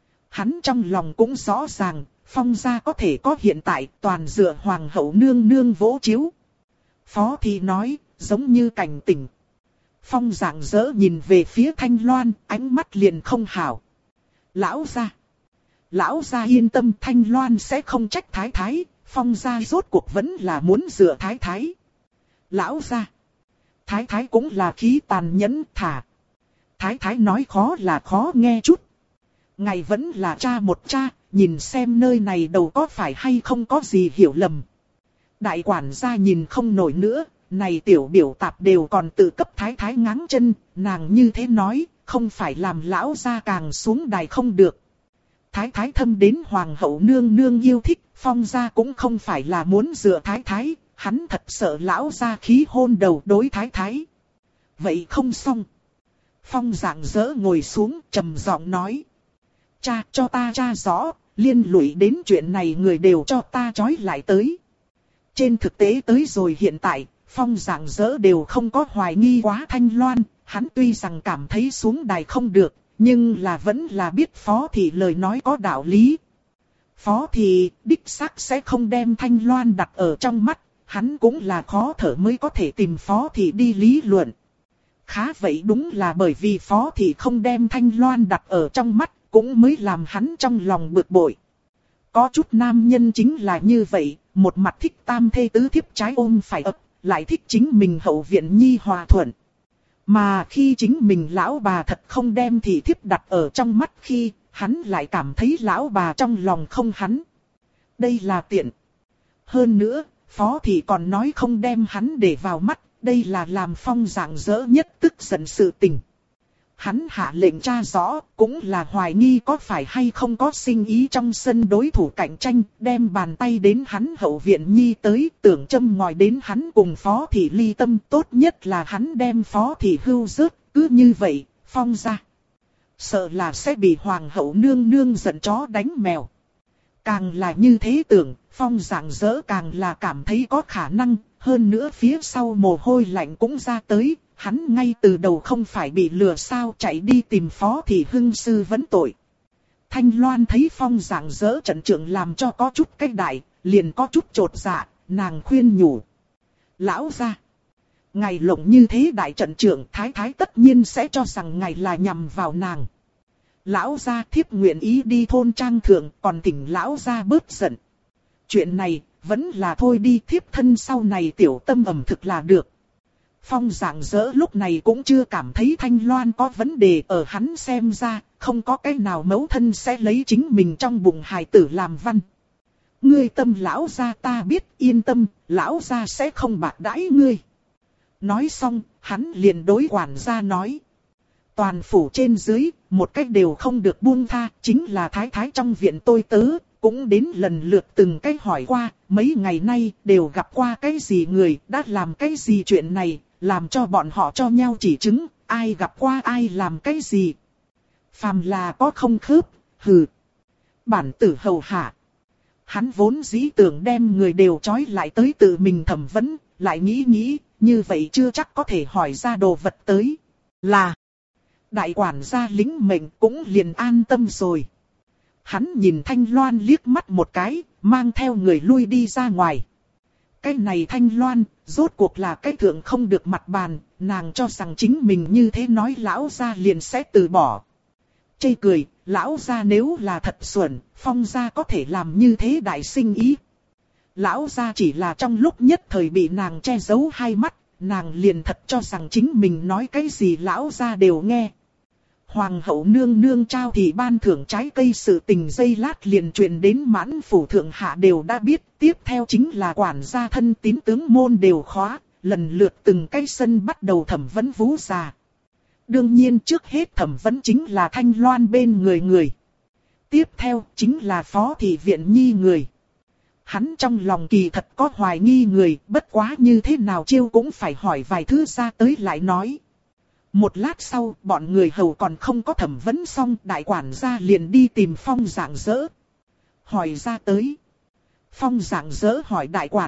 Hắn trong lòng cũng rõ ràng, Phong gia có thể có hiện tại toàn dựa hoàng hậu nương nương vỗ chiếu. Phó thị nói, giống như cảnh tỉnh. Phong rạng rỡ nhìn về phía Thanh Loan, ánh mắt liền không hảo. Lão gia yên tâm, Thanh Loan sẽ không trách thái thái, Phong gia rốt cuộc vẫn là muốn dựa thái thái. Lão gia, thái thái cũng là khí tàn nhẫn thả. Thái thái nói khó là khó nghe chút. Ngài vẫn là cha một cha, nhìn xem nơi này đâu có phải hay không có gì hiểu lầm. Đại quản gia nhìn không nổi nữa, này tiểu biểu tạp đều còn tự cấp thái thái ngáng chân, nàng như thế nói, không phải làm lão gia càng xuống đài không được. Thái thái thâm đến hoàng hậu nương nương yêu thích, Phong gia cũng không phải là muốn dựa thái thái, hắn thật sợ lão gia khí hôn đầu đối thái thái. Vậy không xong. Phong rạng rỡ ngồi xuống trầm giọng nói. Cha cho ta tra rõ, liên lụy đến chuyện này người đều cho ta trói lại tới. Trên thực tế tới rồi hiện tại, Phong rạng rỡ đều không có hoài nghi quá Thanh Loan, hắn tuy rằng cảm thấy xuống đài không được, nhưng là vẫn là biết Phó thị lời nói có đạo lý. Phó thị đích xác sẽ không đem Thanh Loan đặt ở trong mắt, hắn cũng là khó thở mới có thể tìm Phó thị đi lý luận. Khá vậy đúng là bởi vì Phó thị không đem Thanh Loan đặt ở trong mắt, cũng mới làm hắn trong lòng bực bội. Có chút nam nhân chính là như vậy, một mặt thích tam thê tứ thiếp trái ôm phải ấp, lại thích chính mình hậu viện nhi hòa thuận. Mà khi chính mình lão bà thật không đem thị thiếp đặt ở trong mắt khi, hắn lại cảm thấy lão bà trong lòng không hắn. Đây là tiện. Hơn nữa, Phó thị còn nói không đem hắn để vào mắt, đây là làm Phong rạng rỡ nhất tức giận sự tình. Hắn hạ lệnh tra rõ, cũng là hoài nghi có phải hay không có sinh ý trong sân đối thủ cạnh tranh, đem bàn tay đến hắn hậu viện nhi tới, tưởng châm ngòi đến hắn cùng Phó thị ly tâm, tốt nhất là hắn đem Phó thị hưu rớt, cứ như vậy, Phong ra. Sợ là sẽ bị hoàng hậu nương nương giận chó đánh mèo. Càng là như thế tưởng, Phong rạng rỡ càng là cảm thấy có khả năng, hơn nữa phía sau mồ hôi lạnh cũng ra tới. Hắn ngay từ đầu không phải bị lừa sao, chạy đi tìm Phó Thị Hưng sư vấn tội. Thanh Loan thấy Phong giảng dỡ trận trưởng làm cho có chút cách đại, liền có chút chột dạ, nàng khuyên nhủ. Lão gia, ngài lộng như thế đại trận trưởng, thái thái tất nhiên sẽ cho rằng ngài là nhằm vào nàng. Lão gia thiếp nguyện ý đi thôn trang thượng, còn thỉnh lão gia bớt giận. Chuyện này, vẫn là thôi đi, thiếp thân sau này tiểu tâm ẩm thực là được. Phong giảng dỡ lúc này cũng chưa cảm thấy Thanh Loan có vấn đề, ở hắn xem ra, không có cái nào mẫu thân sẽ lấy chính mình trong bụng hài tử làm văn. Ngươi tâm lão gia ta biết, yên tâm, lão gia sẽ không bạc đãi ngươi. Nói xong, hắn liền đối quản gia nói. Toàn phủ trên dưới, một cách đều không được buông tha, chính là thái thái trong viện tôi tớ, cũng đến lần lượt từng cách hỏi qua, mấy ngày nay đều gặp qua cái gì người, đã làm cái gì chuyện này, làm cho bọn họ cho nhau chỉ chứng, ai gặp qua ai làm cái gì. Phàm là có không khớp, hừ. Bản tử hầu hạ. Hắn vốn dĩ tưởng đem người đều trói lại tới tự mình thẩm vấn, lại nghĩ, như vậy chưa chắc có thể hỏi ra đồ vật tới. Là, đại quản gia lính mệnh cũng liền an tâm rồi. Hắn nhìn Thanh Loan liếc mắt một cái, mang theo người lui đi ra ngoài. Cái này Thanh Loan, rốt cuộc là cái thượng không được mặt bàn, nàng cho rằng chính mình như thế nói lão gia liền sẽ từ bỏ. Chê cười, lão gia nếu là thật xuẩn, Phong gia có thể làm như thế đại sinh ý. Lão gia chỉ là trong lúc nhất thời bị nàng che giấu hai mắt, nàng liền thật cho rằng chính mình nói cái gì lão gia đều nghe. Hoàng hậu nương nương trao thì ban thưởng trái cây sự tình giây lát liền truyền đến mãn phủ thượng hạ đều đã biết. Tiếp theo chính là quản gia thân tín tướng môn đều khóa, lần lượt từng cái sân bắt đầu thẩm vấn Vũ già. Đương nhiên trước hết thẩm vấn chính là Thanh Loan bên người. Tiếp theo chính là Phó Thị Viện Nhi người. Hắn trong lòng kỳ thật có hoài nghi người, bất quá như thế nào chiêu cũng phải hỏi vài thứ ra tới lại nói. Một lát sau, bọn người hầu còn không có thẩm vấn xong, đại quản gia liền đi tìm Phong giảng dỡ. Hỏi ra tới. Phong giảng dỡ hỏi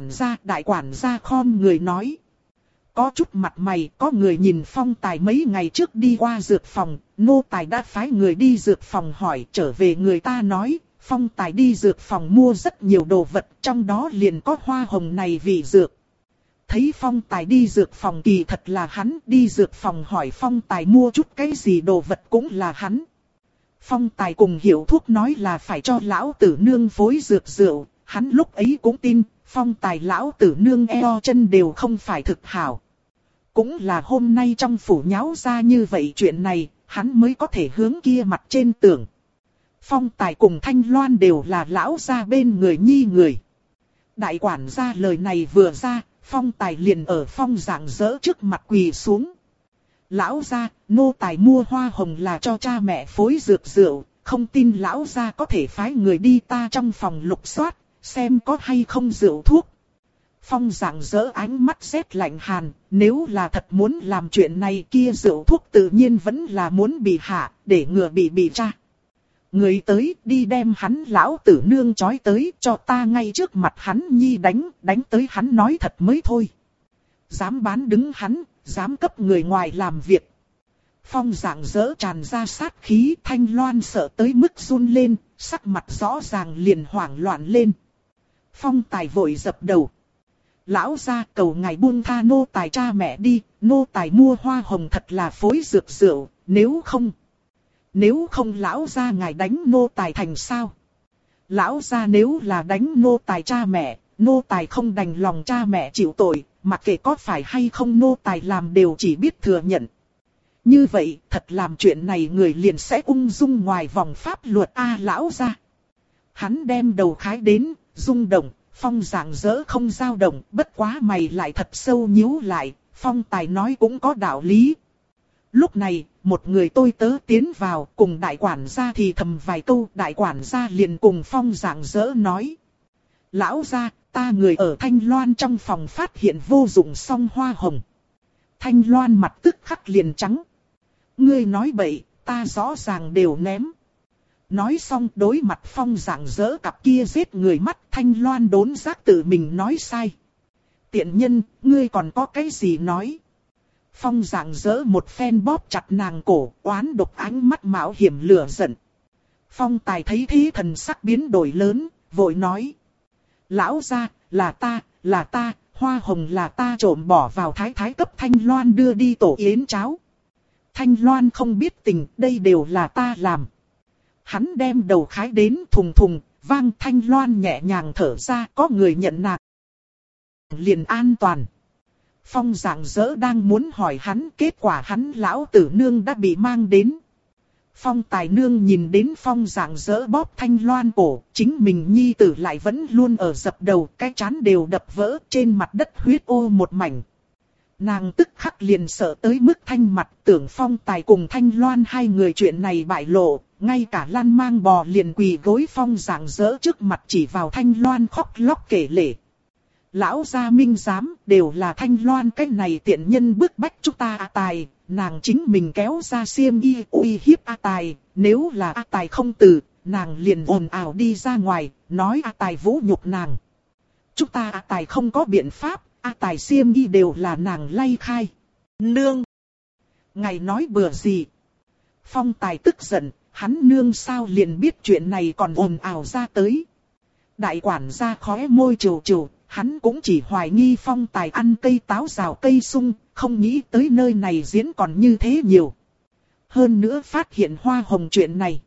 đại quản gia khom người nói. Có chút mặt mày, có người nhìn Phong Tài mấy ngày trước đi qua dược phòng, nô tài đã phái người đi dược phòng hỏi, trở về người ta nói, Phong Tài đi dược phòng mua rất nhiều đồ vật, trong đó liền có hoa hồng này vị dược. Thấy Phong Tài đi dược phòng kỳ thật là hắn, đi dược phòng hỏi Phong Tài mua chút cái gì đồ vật cũng là hắn. Phong Tài cùng hiểu thuốc nói là phải cho lão tử nương phối dược rượu, hắn lúc ấy cũng tin, Phong Tài lão tử nương eo chân đều không phải thực hảo. Cũng là hôm nay trong phủ nháo ra như vậy chuyện này, hắn mới có thể hướng kia mặt trên tưởng. Phong Tài cùng Thanh Loan đều là lão gia bên người nhi người. Đại quản gia lời này vừa ra, Phong Tài liền ở Phong giảng dỡ trước mặt quỳ xuống. Lão gia, nô tài mua hoa hồng là cho cha mẹ phối dược rượu, không tin lão gia có thể phái người đi ta trong phòng lục soát, xem có hay không rượu thuốc. Phong giảng dỡ ánh mắt rét lạnh hàn, nếu là thật muốn làm chuyện này kia rượu thuốc tự nhiên vẫn là muốn bị hạ, để ngừa bị tra. Người tới đi đem hắn lão tử nương chói tới cho ta ngay trước mặt hắn nhi đánh tới hắn nói thật mới thôi. Dám bán đứng hắn, dám cấp người ngoài làm việc. Phong giảng dỡ tràn ra sát khí, Thanh Loan sợ tới mức run lên, sắc mặt rõ ràng liền hoảng loạn lên. Phong Tài vội dập đầu. Lão gia cầu ngài buông tha nô tài cha mẹ đi, nô tài mua hoa hồng thật là phối dược rượu, nếu không lão gia ngài đánh nô tài thành sao? Lão gia nếu là đánh nô tài cha mẹ, nô tài không đành lòng cha mẹ chịu tội, mặc kệ có phải hay không nô tài làm đều chỉ biết thừa nhận. Như vậy, thật làm chuyện này người liền sẽ ung dung ngoài vòng pháp luật lão gia. Hắn đem đầu khái đến, rung động. Phong giảng dỡ không dao động, bất quá mày lại thật sâu nhíu lại, Phong Tài nói cũng có đạo lý. Lúc này, một người tôi tớ tiến vào, cùng đại quản gia thì thầm vài câu, đại quản gia liền cùng Phong giảng dỡ nói. Lão gia, ta người ở Thanh Loan trong phòng phát hiện vô dụng song hoa hồng. Thanh Loan mặt tức khắc liền trắng. Ngươi nói bậy, ta rõ ràng đều ném. Nói xong đối mặt Phong giảng dỡ cặp kia giết người mắt, Thanh Loan đốn giác tự mình nói sai. Tiện nhân, ngươi còn có cái gì nói? Phong rạng rỡ một phen bóp chặt nàng cổ, oán độc ánh mắt mạo hiểm lửa giận. Phong Tài thấy thế thần sắc biến đổi lớn, vội nói. Lão gia, là ta, hoa hồng là ta trộm bỏ vào thái thái cấp Thanh Loan đưa đi tổ yến cháo. Thanh Loan không biết tình, đây đều là ta làm. Hắn đem đầu khái đến thùng thùng, vang. Thanh Loan nhẹ nhàng thở ra, có người nhận nàng. Liền an toàn. Phong rạng rỡ đang muốn hỏi hắn, kết quả hắn lão tử nương đã bị mang đến. Phong Tài nương nhìn đến Phong rạng rỡ bóp Thanh Loan cổ, chính mình nhi tử lại vẫn luôn ở dập đầu, cái trán đều đập vỡ, trên mặt đất huyết ô một mảnh. Nàng tức khắc liền sợ tới mức thanh mặt, tưởng Phong Tài cùng Thanh Loan hai người chuyện này bại lộ, ngay cả Lan Mang bò liền quỳ gối Phong rạng rỡ trước mặt chỉ vào Thanh Loan khóc lóc kể lể. Lão gia minh giám, đều là Thanh Loan cái này tiện nhân bức bách chúng ta A Tài, nàng chính mình kéo ra xiêm y uy hiếp A Tài, nếu là A Tài không từ, nàng liền ồn ào đi ra ngoài, nói A Tài vũ nhục nàng. Chúng ta A Tài không có biện pháp, A Tài xiêm y đều là nàng lay khai. Nương! Ngài nói bừa gì? Phong Tài tức giận, hắn nương sao liền biết chuyện này còn ồn ào ra tới. Đại quản gia khóe môi trừ trừ. Hắn cũng chỉ hoài nghi Phong Tài ăn cây táo rào cây sung, không nghĩ tới nơi này diễn còn như thế nhiều. Hơn nữa phát hiện hoa hồng chuyện này.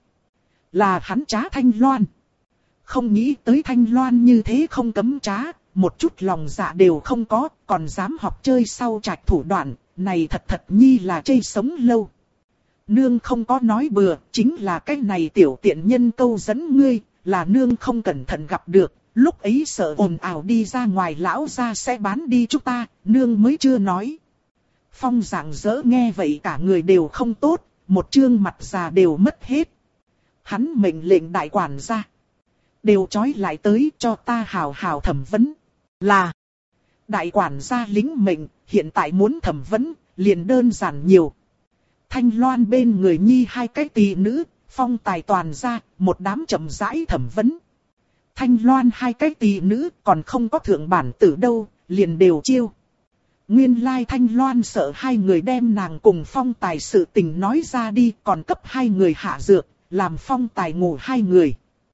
Là hắn trá Thanh Loan. Không nghĩ tới Thanh Loan như thế không cấm trá, một chút lòng dạ đều không có, còn dám học chơi sau trạch thủ đoạn, này thật nhi là chây sống lâu. Nương không có nói bừa, chính là cái này tiểu tiện nhân câu dẫn ngươi, là nương không cẩn thận gặp được. Lúc ấy sợ ồn ào đi ra ngoài lão gia sẽ bán đi chúng ta, nương mới chưa nói. Phong rạng rỡ nghe vậy cả người đều không tốt, một trương mặt già đều mất hết. Hắn mệnh lệnh đại quản gia. Đều trói lại tới cho ta hào hào thẩm vấn. Là. Đại quản gia lính mệnh, hiện tại muốn thẩm vấn, liền đơn giản nhiều. Thanh Loan bên người nhi hai cái tỳ nữ, Phong Tài toàn ra, một đám chậm rãi thẩm vấn. Thanh Loan hai cái tỳ nữ còn không có thượng bản tử đâu, liền đều chiêu. Nguyên lai Thanh Loan sợ hai người đem nàng cùng Phong Tài sự tình nói ra đi, còn cấp hai người hạ dược, làm Phong Tài ngủ hai người.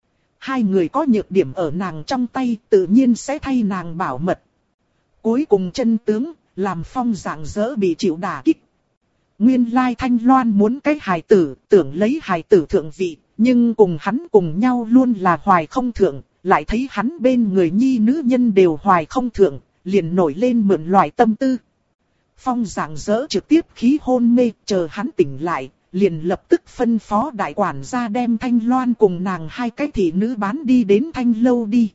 Hai người có nhược điểm ở nàng trong tay, tự nhiên sẽ thay nàng bảo mật. Cuối cùng chân tướng, làm Phong rạng rỡ bị chịu đả kích. Nguyên lai Thanh Loan muốn cái hài tử, tưởng lấy hài tử thượng vị, nhưng cùng hắn cùng nhau luôn là hoài không thượng. Lại thấy hắn bên người nhi nữ nhân đều hoài không thượng, liền nổi lên mượn loại tâm tư. Phong rạng rỡ trực tiếp khí hôn mê, chờ hắn tỉnh lại, liền lập tức phân phó đại quản gia đem Thanh Loan cùng nàng hai cái thị nữ bán đi đến Thanh Lâu đi.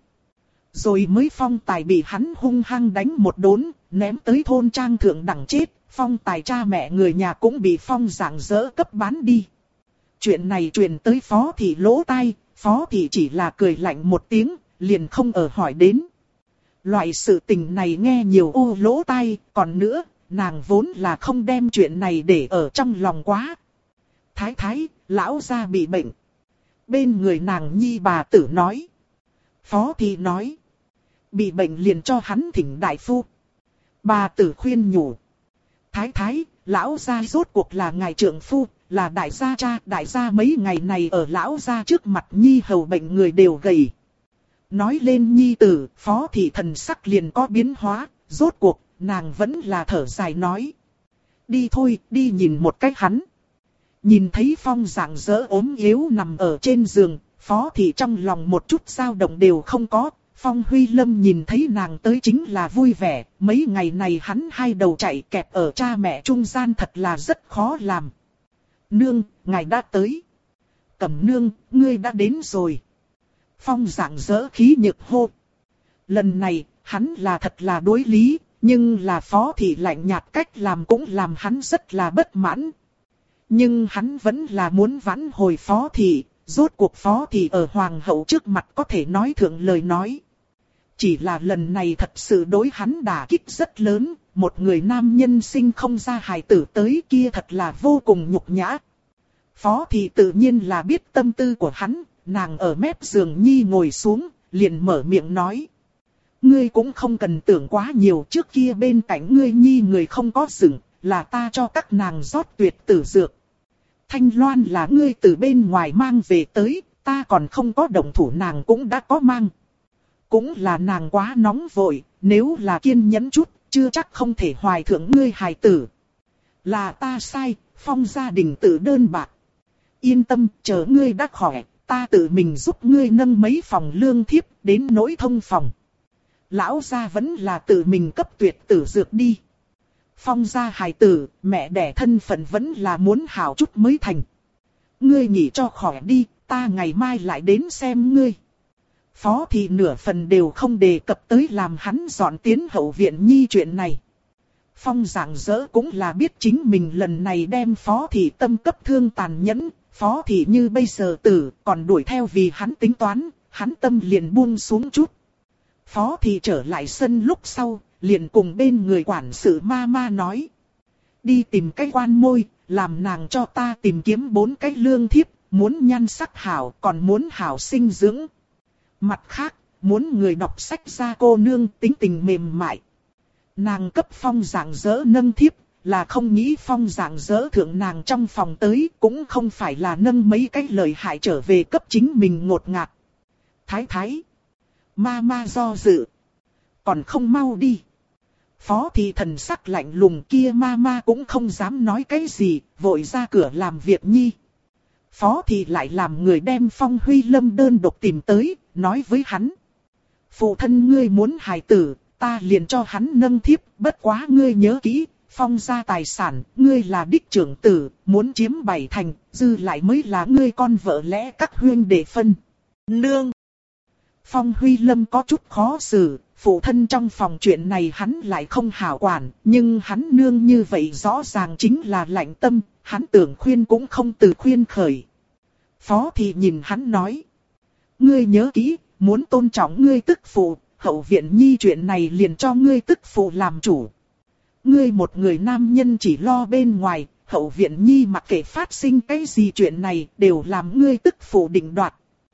Rồi mới Phong Tài bị hắn hung hăng đánh một đốn, ném tới thôn trang thượng đẳng chết, Phong Tài cha mẹ người nhà cũng bị Phong rạng rỡ cấp bán đi. Chuyện này truyền tới Phó Thị lỗ tai. Phó Thị chỉ là cười lạnh một tiếng, liền không ở hỏi đến. Loại sự tình này nghe nhiều ô lỗ tai, còn nữa, nàng vốn là không đem chuyện này để ở trong lòng quá. Thái thái, lão gia bị bệnh. Bên người nàng nhi bà tử nói. Phó Thị nói. Bị bệnh liền cho hắn thỉnh đại phu. Bà tử khuyên nhủ. Thái thái, lão gia rốt cuộc là ngài trượng phu. Là đại gia cha, đại gia mấy ngày này ở lão gia trước mặt nhi hầu bệnh người đều gầy. Nói lên nhi tử, Phó Thị thần sắc liền có biến hóa, rốt cuộc, nàng vẫn là thở dài nói. Đi thôi, đi nhìn một cách hắn. Nhìn thấy Phong rạng rỡ ốm yếu nằm ở trên giường, Phó Thị trong lòng một chút dao động đều không có. Phong Huy Lâm nhìn thấy nàng tới chính là vui vẻ, mấy ngày này hắn hai đầu chạy kẹp ở cha mẹ trung gian thật là rất khó làm. Nương, ngài đã tới. Cẩm nương, ngươi đã đến rồi. Phong rạng rỡ khí nhược hô. Lần này, hắn là thật là đối lý, nhưng là Phó Thị lạnh nhạt cách làm cũng làm hắn rất là bất mãn. Nhưng hắn vẫn là muốn vãn hồi Phó Thị, rốt cuộc Phó Thị ở Hoàng hậu trước mặt có thể nói thượng lời nói. Chỉ là lần này thật sự đối hắn đả kích rất lớn, một người nam nhân sinh không ra hài tử tới kia thật là vô cùng nhục nhã. Phó Thị tự nhiên là biết tâm tư của hắn, nàng ở mép giường nhi ngồi xuống, liền mở miệng nói. Ngươi cũng không cần tưởng quá nhiều, trước kia bên cạnh ngươi nhi người không có rừng, là ta cho các nàng rót tuyệt tử dược. Thanh Loan là ngươi từ bên ngoài mang về tới, ta còn không có động thủ nàng cũng đã có mang. Cũng là nàng quá nóng vội, nếu là kiên nhẫn chút, chưa chắc không thể hoài thượng ngươi hài tử. Là ta sai, Phong gia đình tự đơn bạc. Yên tâm, chờ ngươi đã khỏe, ta tự mình giúp ngươi nâng mấy phòng lương thiếp đến nỗi thông phòng. Lão gia vẫn là tự mình cấp tuyệt tử dược đi. Phong gia hài tử, mẹ đẻ thân phận vẫn là muốn hảo chút mới thành. Ngươi nghỉ cho khỏe đi, ta ngày mai lại đến xem ngươi. Phó thị nửa phần đều không đề cập tới làm hắn dọn tiến hậu viện nhi chuyện này. Phong rạng rỡ cũng là biết chính mình lần này đem phó thị tâm cấp thương tàn nhẫn, phó thị như bây giờ tử còn đuổi theo vì hắn tính toán, hắn tâm liền buông xuống chút. Phó thị trở lại sân lúc sau, liền cùng bên người quản sự ma ma nói. Đi tìm cái quan môi, làm nàng cho ta tìm kiếm 4 cái lương thiếp, muốn nhan sắc hảo còn muốn hảo sinh dưỡng. Mặt khác, muốn người đọc sách ra cô nương tính tình mềm mại. Nàng cấp Phong rạng rỡ nâng thiếp, là không nghĩ Phong rạng rỡ thượng nàng trong phòng tới, cũng không phải là nâng mấy cái lời hại trở về cấp chính mình ngột ngạt. Thái thái, ma ma do dự, còn không mau đi. Phó thị thần sắc lạnh lùng kia ma ma cũng không dám nói cái gì, vội ra cửa làm việc nhi. Phó thị lại làm người đem Phong Huy Lâm đơn độc tìm tới, nói với hắn. Phụ thân ngươi muốn hài tử, ta liền cho hắn nâng thiếp, bất quá ngươi nhớ kỹ, Phong gia tài sản, ngươi là đích trưởng tử, muốn chiếm 7 thành, dư lại mới là ngươi con vợ lẽ các huyên đệ phân. Nương! Phong Huy Lâm có chút khó xử, phụ thân trong phòng chuyện này hắn lại không hảo quản, nhưng hắn nương như vậy rõ ràng chính là lạnh tâm, hắn tưởng khuyên cũng không từ khuyên khởi. Phó thị nhìn hắn nói. Ngươi nhớ kỹ, muốn tôn trọng ngươi tức phụ, hậu viện nhi chuyện này liền cho ngươi tức phụ làm chủ. Ngươi một người nam nhân chỉ lo bên ngoài, hậu viện nhi mặc kệ phát sinh cái gì chuyện này đều làm ngươi tức phụ định đoạt.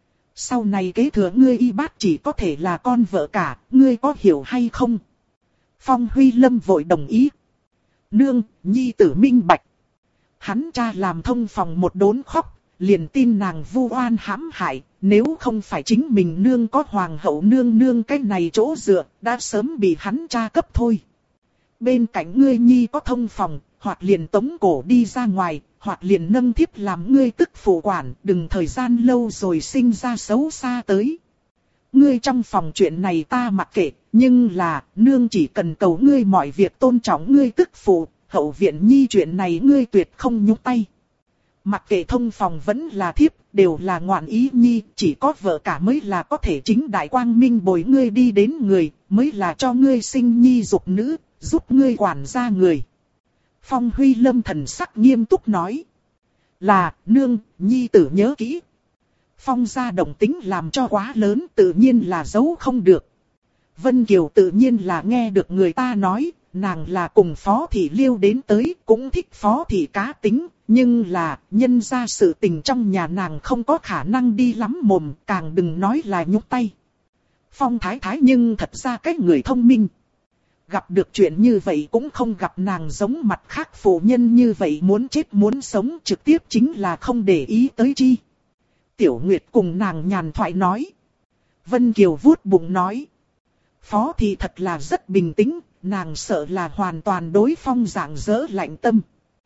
Sau này kế thừa ngươi y bát chỉ có thể là con vợ cả, ngươi có hiểu hay không? Phong Huy Lâm vội đồng ý. Nương, nhi tử minh bạch. Hắn cha làm thông phòng một đốn khóc, liền tin nàng vu oan hãm hại, nếu không phải chính mình nương có hoàng hậu nương nương cái này chỗ dựa, đã sớm bị hắn cha cấp thôi. Bên cạnh ngươi nhi có thông phòng, hoặc liền tống cổ đi ra ngoài, hoặc liền nâng thiếp làm ngươi tức phụ quản, đừng thời gian lâu rồi sinh ra xấu xa tới. Ngươi trong phòng chuyện này ta mặc kệ, nhưng là, nương chỉ cần cầu ngươi mọi việc tôn trọng ngươi tức phụ, hậu viện nhi chuyện này ngươi tuyệt không nhúc tay. Mặc kệ thông phòng vẫn là thiếp, đều là ngoạn ý nhi, chỉ có vợ cả mới là có thể chính đại quang minh bồi ngươi đi đến người, mới là cho ngươi sinh nhi dục nữ, giúp ngươi quản gia người. Phong Huy Lâm thần sắc nghiêm túc nói. Là, nương, nhi tử nhớ kỹ. Phong gia động tính làm cho quá lớn tự nhiên là giấu không được. Vân Kiều tự nhiên là nghe được người ta nói, nàng là cùng phó thị liêu đến tới, cũng thích phó thị cá tính, nhưng là, nhân ra sự tình trong nhà nàng không có khả năng đi lắm mồm, càng đừng nói là nhúc tay. Phong thái thái nhưng thật ra cái người thông minh. Gặp được chuyện như vậy cũng không gặp nàng giống mặt khác phụ nhân như vậy muốn chết muốn sống trực tiếp chính là không để ý tới chi. Tiểu Nguyệt cùng nàng nhàn thoại nói. Vân Kiều vuốt bụng nói. Phó thị thật là rất bình tĩnh, nàng sợ là hoàn toàn đối Phong rạng rỡ lạnh tâm.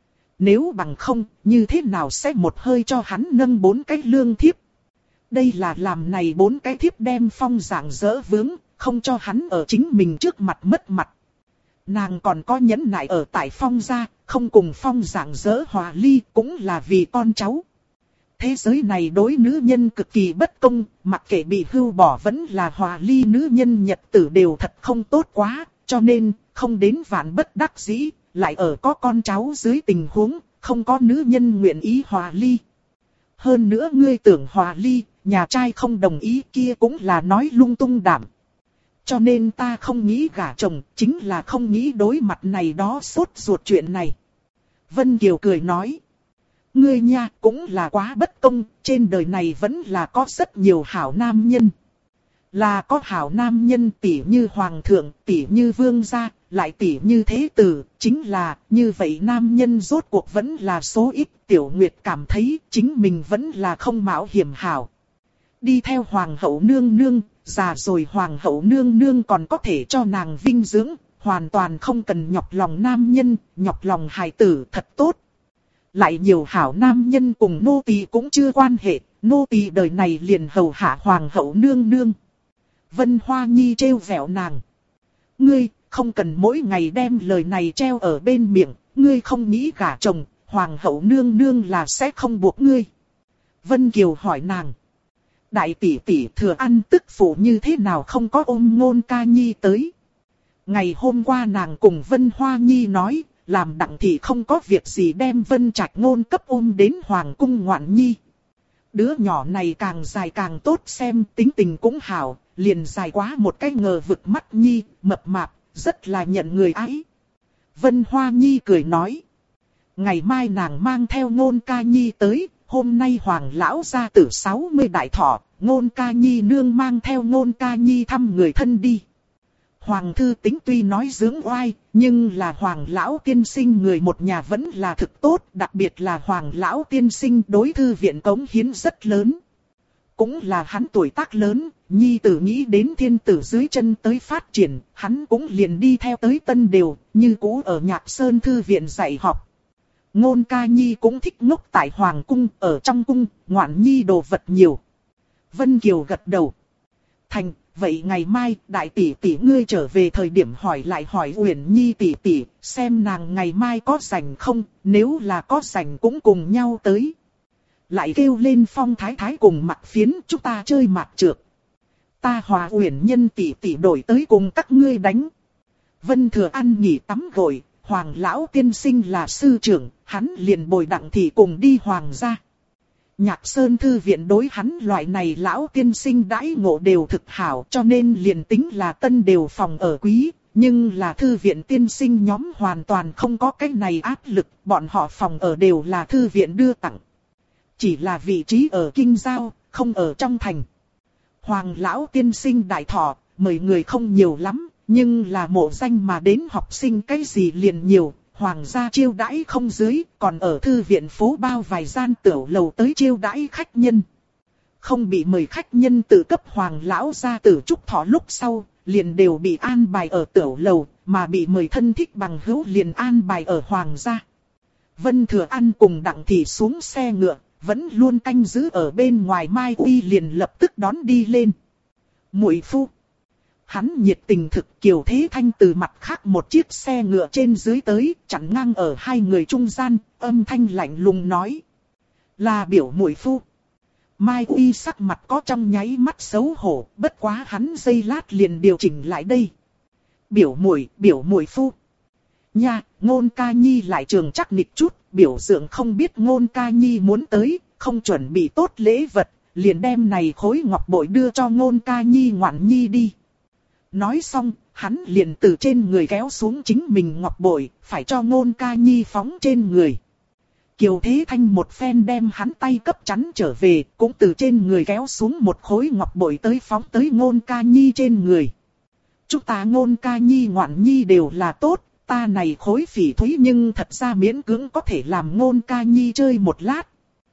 Nếu bằng không, như thế nào sẽ một hơi cho hắn nâng 4 cái lương thiếp. Đây là làm này 4 cái thiếp đem Phong rạng rỡ vướng, không cho hắn ở chính mình trước mặt mất mặt. Nàng còn có nhẫn nại ở tại Phong gia, không cùng Phong rạng rỡ hòa ly cũng là vì con cháu. Thế giới này đối nữ nhân cực kỳ bất công, mặc kệ bị hưu bỏ vẫn là hòa ly nữ nhân nhật tử đều thật không tốt quá, cho nên không đến vạn bất đắc dĩ, lại ở có con cháu dưới tình huống, không có nữ nhân nguyện ý hòa ly. Hơn nữa ngươi tưởng hòa ly, nhà trai không đồng ý kia cũng là nói lung tung đảm. Cho nên ta không nghĩ gả chồng, chính là không nghĩ đối mặt này đó sốt ruột chuyện này. Vân Kiều cười nói. Ngươi nha cũng là quá bất công, trên đời này vẫn là có rất nhiều hảo nam nhân. Là có hảo nam nhân tỉ như hoàng thượng, tỉ như vương gia, lại tỉ như thế tử, chính là như vậy nam nhân rốt cuộc vẫn là số ít. Tiểu Nguyệt cảm thấy chính mình vẫn là không mạo hiểm hảo. Đi theo hoàng hậu nương nương, già rồi hoàng hậu nương nương còn có thể cho nàng vinh dưỡng, hoàn toàn không cần nhọc lòng nam nhân, nhọc lòng hài tử thật tốt. Lại nhiều hảo nam nhân cùng nô tỳ cũng chưa quan hệ, nô tỳ đời này liền hầu hạ hoàng hậu nương nương. Vân Hoa Nhi trêu vẹo nàng. Ngươi, không cần mỗi ngày đem lời này treo ở bên miệng, ngươi không nghĩ gả chồng, hoàng hậu nương nương là sẽ không buộc ngươi. Vân Kiều hỏi nàng. Đại tỷ tỷ Thừa An tức phụ như thế nào không có ôm Ngôn Ca Nhi tới. Ngày hôm qua nàng cùng Vân Hoa Nhi nói, làm đặng thị không có việc gì đem Vân Trạch Ngôn cấp ôm đến hoàng cung ngoạn nhi. Đứa nhỏ này càng dài càng tốt xem, tính tình cũng hảo, liền dài quá một cái ngờ vực mắt nhi, mập mạp, rất là nhận người ái. Vân Hoa Nhi cười nói. Ngày mai nàng mang theo Ngôn Ca Nhi tới, hôm nay hoàng lão gia tử 60 đại thọ, Ngôn Ca Nhi nương mang theo Ngôn Ca Nhi thăm người thân đi. Hoàng thư tính tuy nói dưỡng oai, nhưng là hoàng lão tiên sinh người một nhà vẫn là thực tốt, đặc biệt là hoàng lão tiên sinh đối thư viện cống hiến rất lớn. Cũng là hắn tuổi tác lớn, nhi tử nghĩ đến thiên tử dưới chân tới phát triển, hắn cũng liền đi theo tới Tân Đều, như cũ ở Nhạc Sơn thư viện dạy học. Ngôn Ca Nhi cũng thích ngốc tại hoàng cung, ở trong cung, ngoạn nhi đồ vật nhiều. Vân Kiều gật đầu. Thành, vậy ngày mai đại tỷ tỷ ngươi trở về thời điểm hỏi lại hỏi Uyển Nhi tỷ tỷ, xem nàng ngày mai có rảnh không, nếu là có rảnh cũng cùng nhau tới. Lại kêu lên Phong Thái Thái cùng Mạc Phiến, chúng ta chơi mạc trược. Ta hòa Uyển Nhân tỷ tỷ đổi tới cùng các ngươi đánh. Vân Thừa An nghỉ tắm gội, hoàng lão tiên sinh là sư trưởng, hắn liền bồi đặng thị cùng đi hoàng gia. Nhạc Sơn thư viện đối hắn loại này lão tiên sinh đãi ngộ đều thực hảo, cho nên liền tính là Tân Đều phòng ở quý, nhưng là thư viện tiên sinh nhóm hoàn toàn không có cái này áp lực, bọn họ phòng ở đều là thư viện đưa tặng. Chỉ là vị trí ở kinh giao, không ở trong thành. Hoàng lão tiên sinh đại thọ, mời người không nhiều lắm, nhưng là mộ danh mà đến học sinh cái gì liền nhiều. Hoàng gia chiêu đãi không dưới, còn ở thư viện phố bao vài gian tiểu lầu tới chiêu đãi khách nhân. Không bị mời khách nhân tự cấp hoàng lão gia tử chúc thọ lúc sau, liền đều bị an bài ở tiểu lầu, mà bị mời thân thích bằng hữu liền an bài ở hoàng gia. Vân Thừa An cùng đặng thị xuống xe ngựa, vẫn luôn canh giữ ở bên ngoài Mai Uy liền lập tức đón đi lên. Muội phu. Hắn nhiệt tình thực. Kiều Thế Thanh từ mặt khác một chiếc xe ngựa trên dưới tới, chặn ngang ở hai người trung gian, âm thanh lạnh lùng nói. Là biểu muội phu. Mai Uy sắc mặt có trong nháy mắt xấu hổ, bất quá hắn giây lát liền điều chỉnh lại đây. Biểu muội phu. Nha, Ngôn Ca Nhi lại trường chắc nịch chút, biểu tượng không biết Ngôn Ca Nhi muốn tới, không chuẩn bị tốt lễ vật, liền đem này khối ngọc bội đưa cho Ngôn Ca Nhi ngoạn nhi đi. Nói xong, hắn liền từ trên người kéo xuống chính mình ngọc bội, phải cho Ngôn Ca Nhi phóng trên người. Kiều Thế Thanh một phen đem hắn tay cấp chắn trở về, cũng từ trên người kéo xuống một khối ngọc bội tới phóng tới Ngôn Ca Nhi trên người. Chúng ta Ngôn Ca Nhi ngoạn nhi đều là tốt, ta này khối phỉ thúy nhưng thật ra miễn cưỡng có thể làm Ngôn Ca Nhi chơi một lát.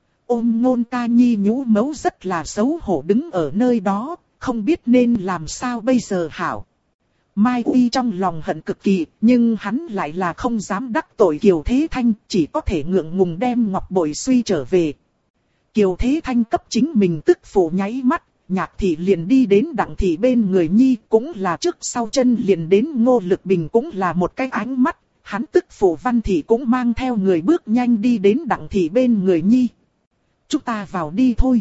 Ôm Ngôn Ca Nhi nhũ mấu rất là xấu hổ đứng ở nơi đó, không biết nên làm sao bây giờ hảo. Mai Uy trong lòng hận cực kỳ, nhưng hắn lại là không dám đắc tội Kiều Thế Thanh, chỉ có thể ngượng ngùng đem ngọc bội suy trở về. Kiều Thế Thanh cấp chính mình tức phụ nháy mắt, Nhạc thị liền đi đến đặng thị bên người nhi, cũng là trước sau chân liền đến Ngô Lực Bình cũng là một cái ánh mắt, hắn tức phụ Văn thị cũng mang theo người bước nhanh đi đến đặng thị bên người nhi. Chúng ta vào đi thôi.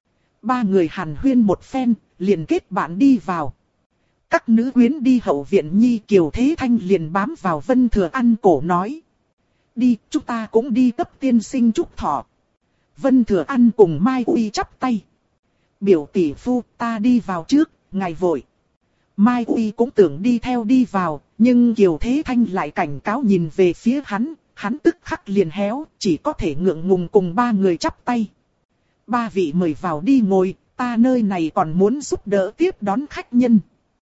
Ba người hàn huyên một phen, liền kết bạn đi vào. Các nữ quyến đi hậu viện nhi, Kiều Thế Thanh liền bám vào Vân Thừa An cổ nói. Đi, chúng ta cũng đi cấp tiên sinh chúc thọ. Vân Thừa An cùng Mai Uy chắp tay. Biểu tỷ phu, ta đi vào trước, ngài vội. Mai Uy cũng tưởng đi theo đi vào, nhưng Kiều Thế Thanh lại cảnh cáo nhìn về phía hắn tức khắc liền héo, chỉ có thể ngượng ngùng cùng ba người chắp tay. Ba vị mời vào đi ngồi, ta nơi này còn muốn giúp đỡ tiếp đón khách nhân.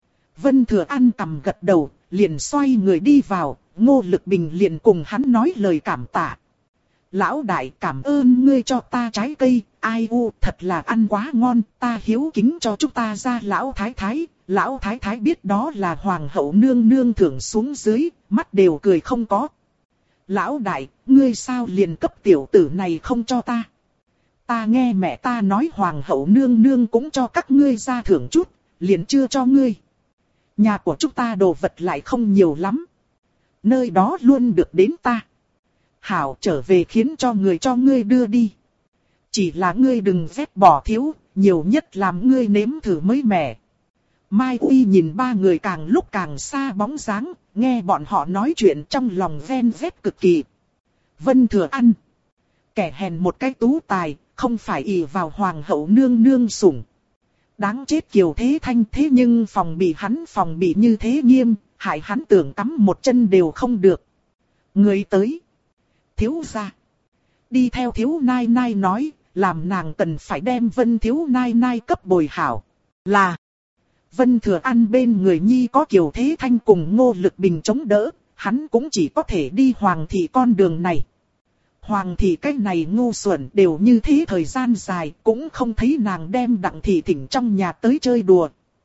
Vân Thừa An cằm gật đầu, liền xoay người đi vào, Ngô Lực Bình liền cùng hắn nói lời cảm tạ. Lão đại, cảm ơn ngươi cho ta trái cây, ai u, thật là ăn quá ngon, ta hiếu kính cho chúng ta ra lão thái thái biết đó là hoàng hậu nương nương thưởng xuống dưới, mắt đều cười không có. Lão đại, ngươi sao liền cấp tiểu tử này không cho ta? Ta nghe mẹ ta nói hoàng hậu nương nương cũng cho các ngươi ra thưởng chút, liền chưa cho ngươi. Nhà của chúng ta đồ vật lại không nhiều lắm. Nơi đó luôn được đến ta. Hảo, trở về khiến cho ngươi đưa đi. Chỉ là ngươi đừng vét bỏ thiếu, nhiều nhất làm ngươi nếm thử mới mẻ. Mai Uy nhìn ba người càng lúc càng xa bóng dáng, nghe bọn họ nói chuyện trong lòng ven vét cực kỳ. Vân Thừa An, kẻ hèn một cái tú tài, không phải ỷ vào hoàng hậu nương nương sủng. Đáng chết Kiều Thế Thanh, thế nhưng phòng bị như thế nghiêm, hại hắn tưởng cắm một chân đều không được. Người tới. Thiếu gia. Đi theo Thiếu Nai Nai nói, làm nàng cần phải đem Vân Thiếu Nai Nai cấp bồi hảo. Là. Vân Thừa An bên người nhi có Kiều Thế Thanh cùng Ngô Lực Bình chống đỡ, hắn cũng chỉ có thể đi hoàng thị con đường này. Hoàng thị cái này ngu xuẩn đều như thế thời gian dài, cũng không thấy nàng đem Đặng thị thỉnh trong nhà tới chơi đùa.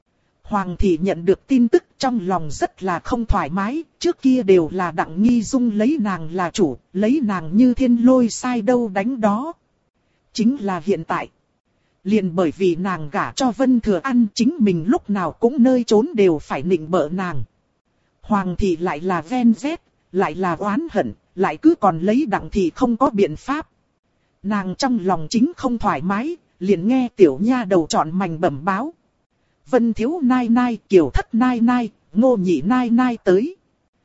Hoàng thị nhận được tin tức trong lòng rất là không thoải mái, trước kia đều là Đặng Nghi Dung lấy nàng là chủ, lấy nàng như thiên lôi sai đâu đánh đó. Chính là hiện tại. Liền bởi vì nàng gả cho Vân Thừa An, chính mình lúc nào cũng nơi trốn đều phải nịnh bợ nàng. Hoàng thị lại là ven vét, lại là oán hận, lại cứ còn lấy Đặng thị không có biện pháp. Nàng trong lòng chính không thoải mái, liền nghe tiểu nha đầu chọn mảnh bẩm báo. Vân Thiếu Nai Nai, Kiều Thất Nai Nai, Ngô Nhị Nai Nai tới.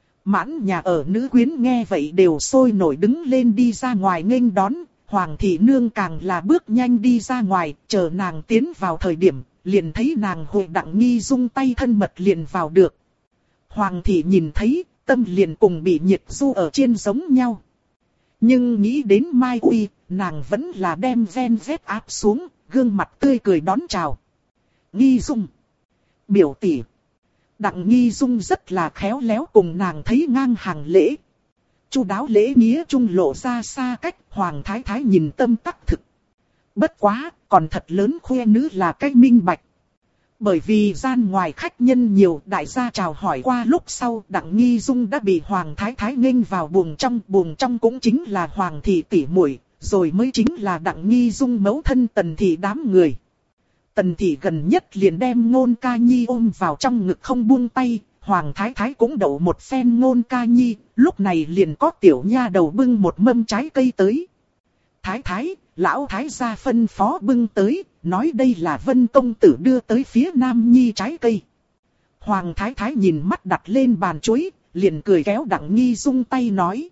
Mãn nhà ở nữ quyến nghe vậy đều sôi nổi đứng lên đi ra ngoài nghênh đón. Hoàng thị nương càng là bước nhanh đi ra ngoài, chờ nàng tiến vào thời điểm, liền thấy nàng hội Đặng Nghi Dung tay thân mật liền vào được. Hoàng thị nhìn thấy, tâm liền cùng bị nhiệt du ở trên giống nhau. Nhưng nghĩ đến Mai Uy, nàng vẫn là đem ven vét áp xuống, gương mặt tươi cười đón chào. Nghi Dung. Biểu tỷ. Đặng Nghi Dung rất là khéo léo cùng nàng thấy ngang hàng lễ. Chu đáo lễ nghĩa trung lộ ra xa cách, Hoàng Thái Thái nhìn tâm tắc thực. Bất quá, còn thật lớn khoe nữ là cách minh bạch. Bởi vì gian ngoài khách nhân nhiều, đại gia chào hỏi qua lúc sau, Đặng Nghi Dung đã bị Hoàng Thái Thái nghênh vào buồng trong cũng chính là Hoàng thị tỷ muội, rồi mới chính là Đặng Nghi Dung mẫu thân Tần thị đám người. Tần thị gần nhất liền đem Ngôn Ca Nhi ôm vào trong ngực không buông tay, Hoàng Thái Thái cũng đậu một phen Ngôn Ca Nhi, lúc này liền có tiểu nha đầu bưng một mâm trái cây tới. Thái Thái, lão Thái gia phân phó bưng tới, nói đây là Vân công tử đưa tới phía Nam Nhi trái cây. Hoàng Thái Thái nhìn mắt đặt lên bàn chuối, liền cười kéo Đặng Nghi Dung tay nói.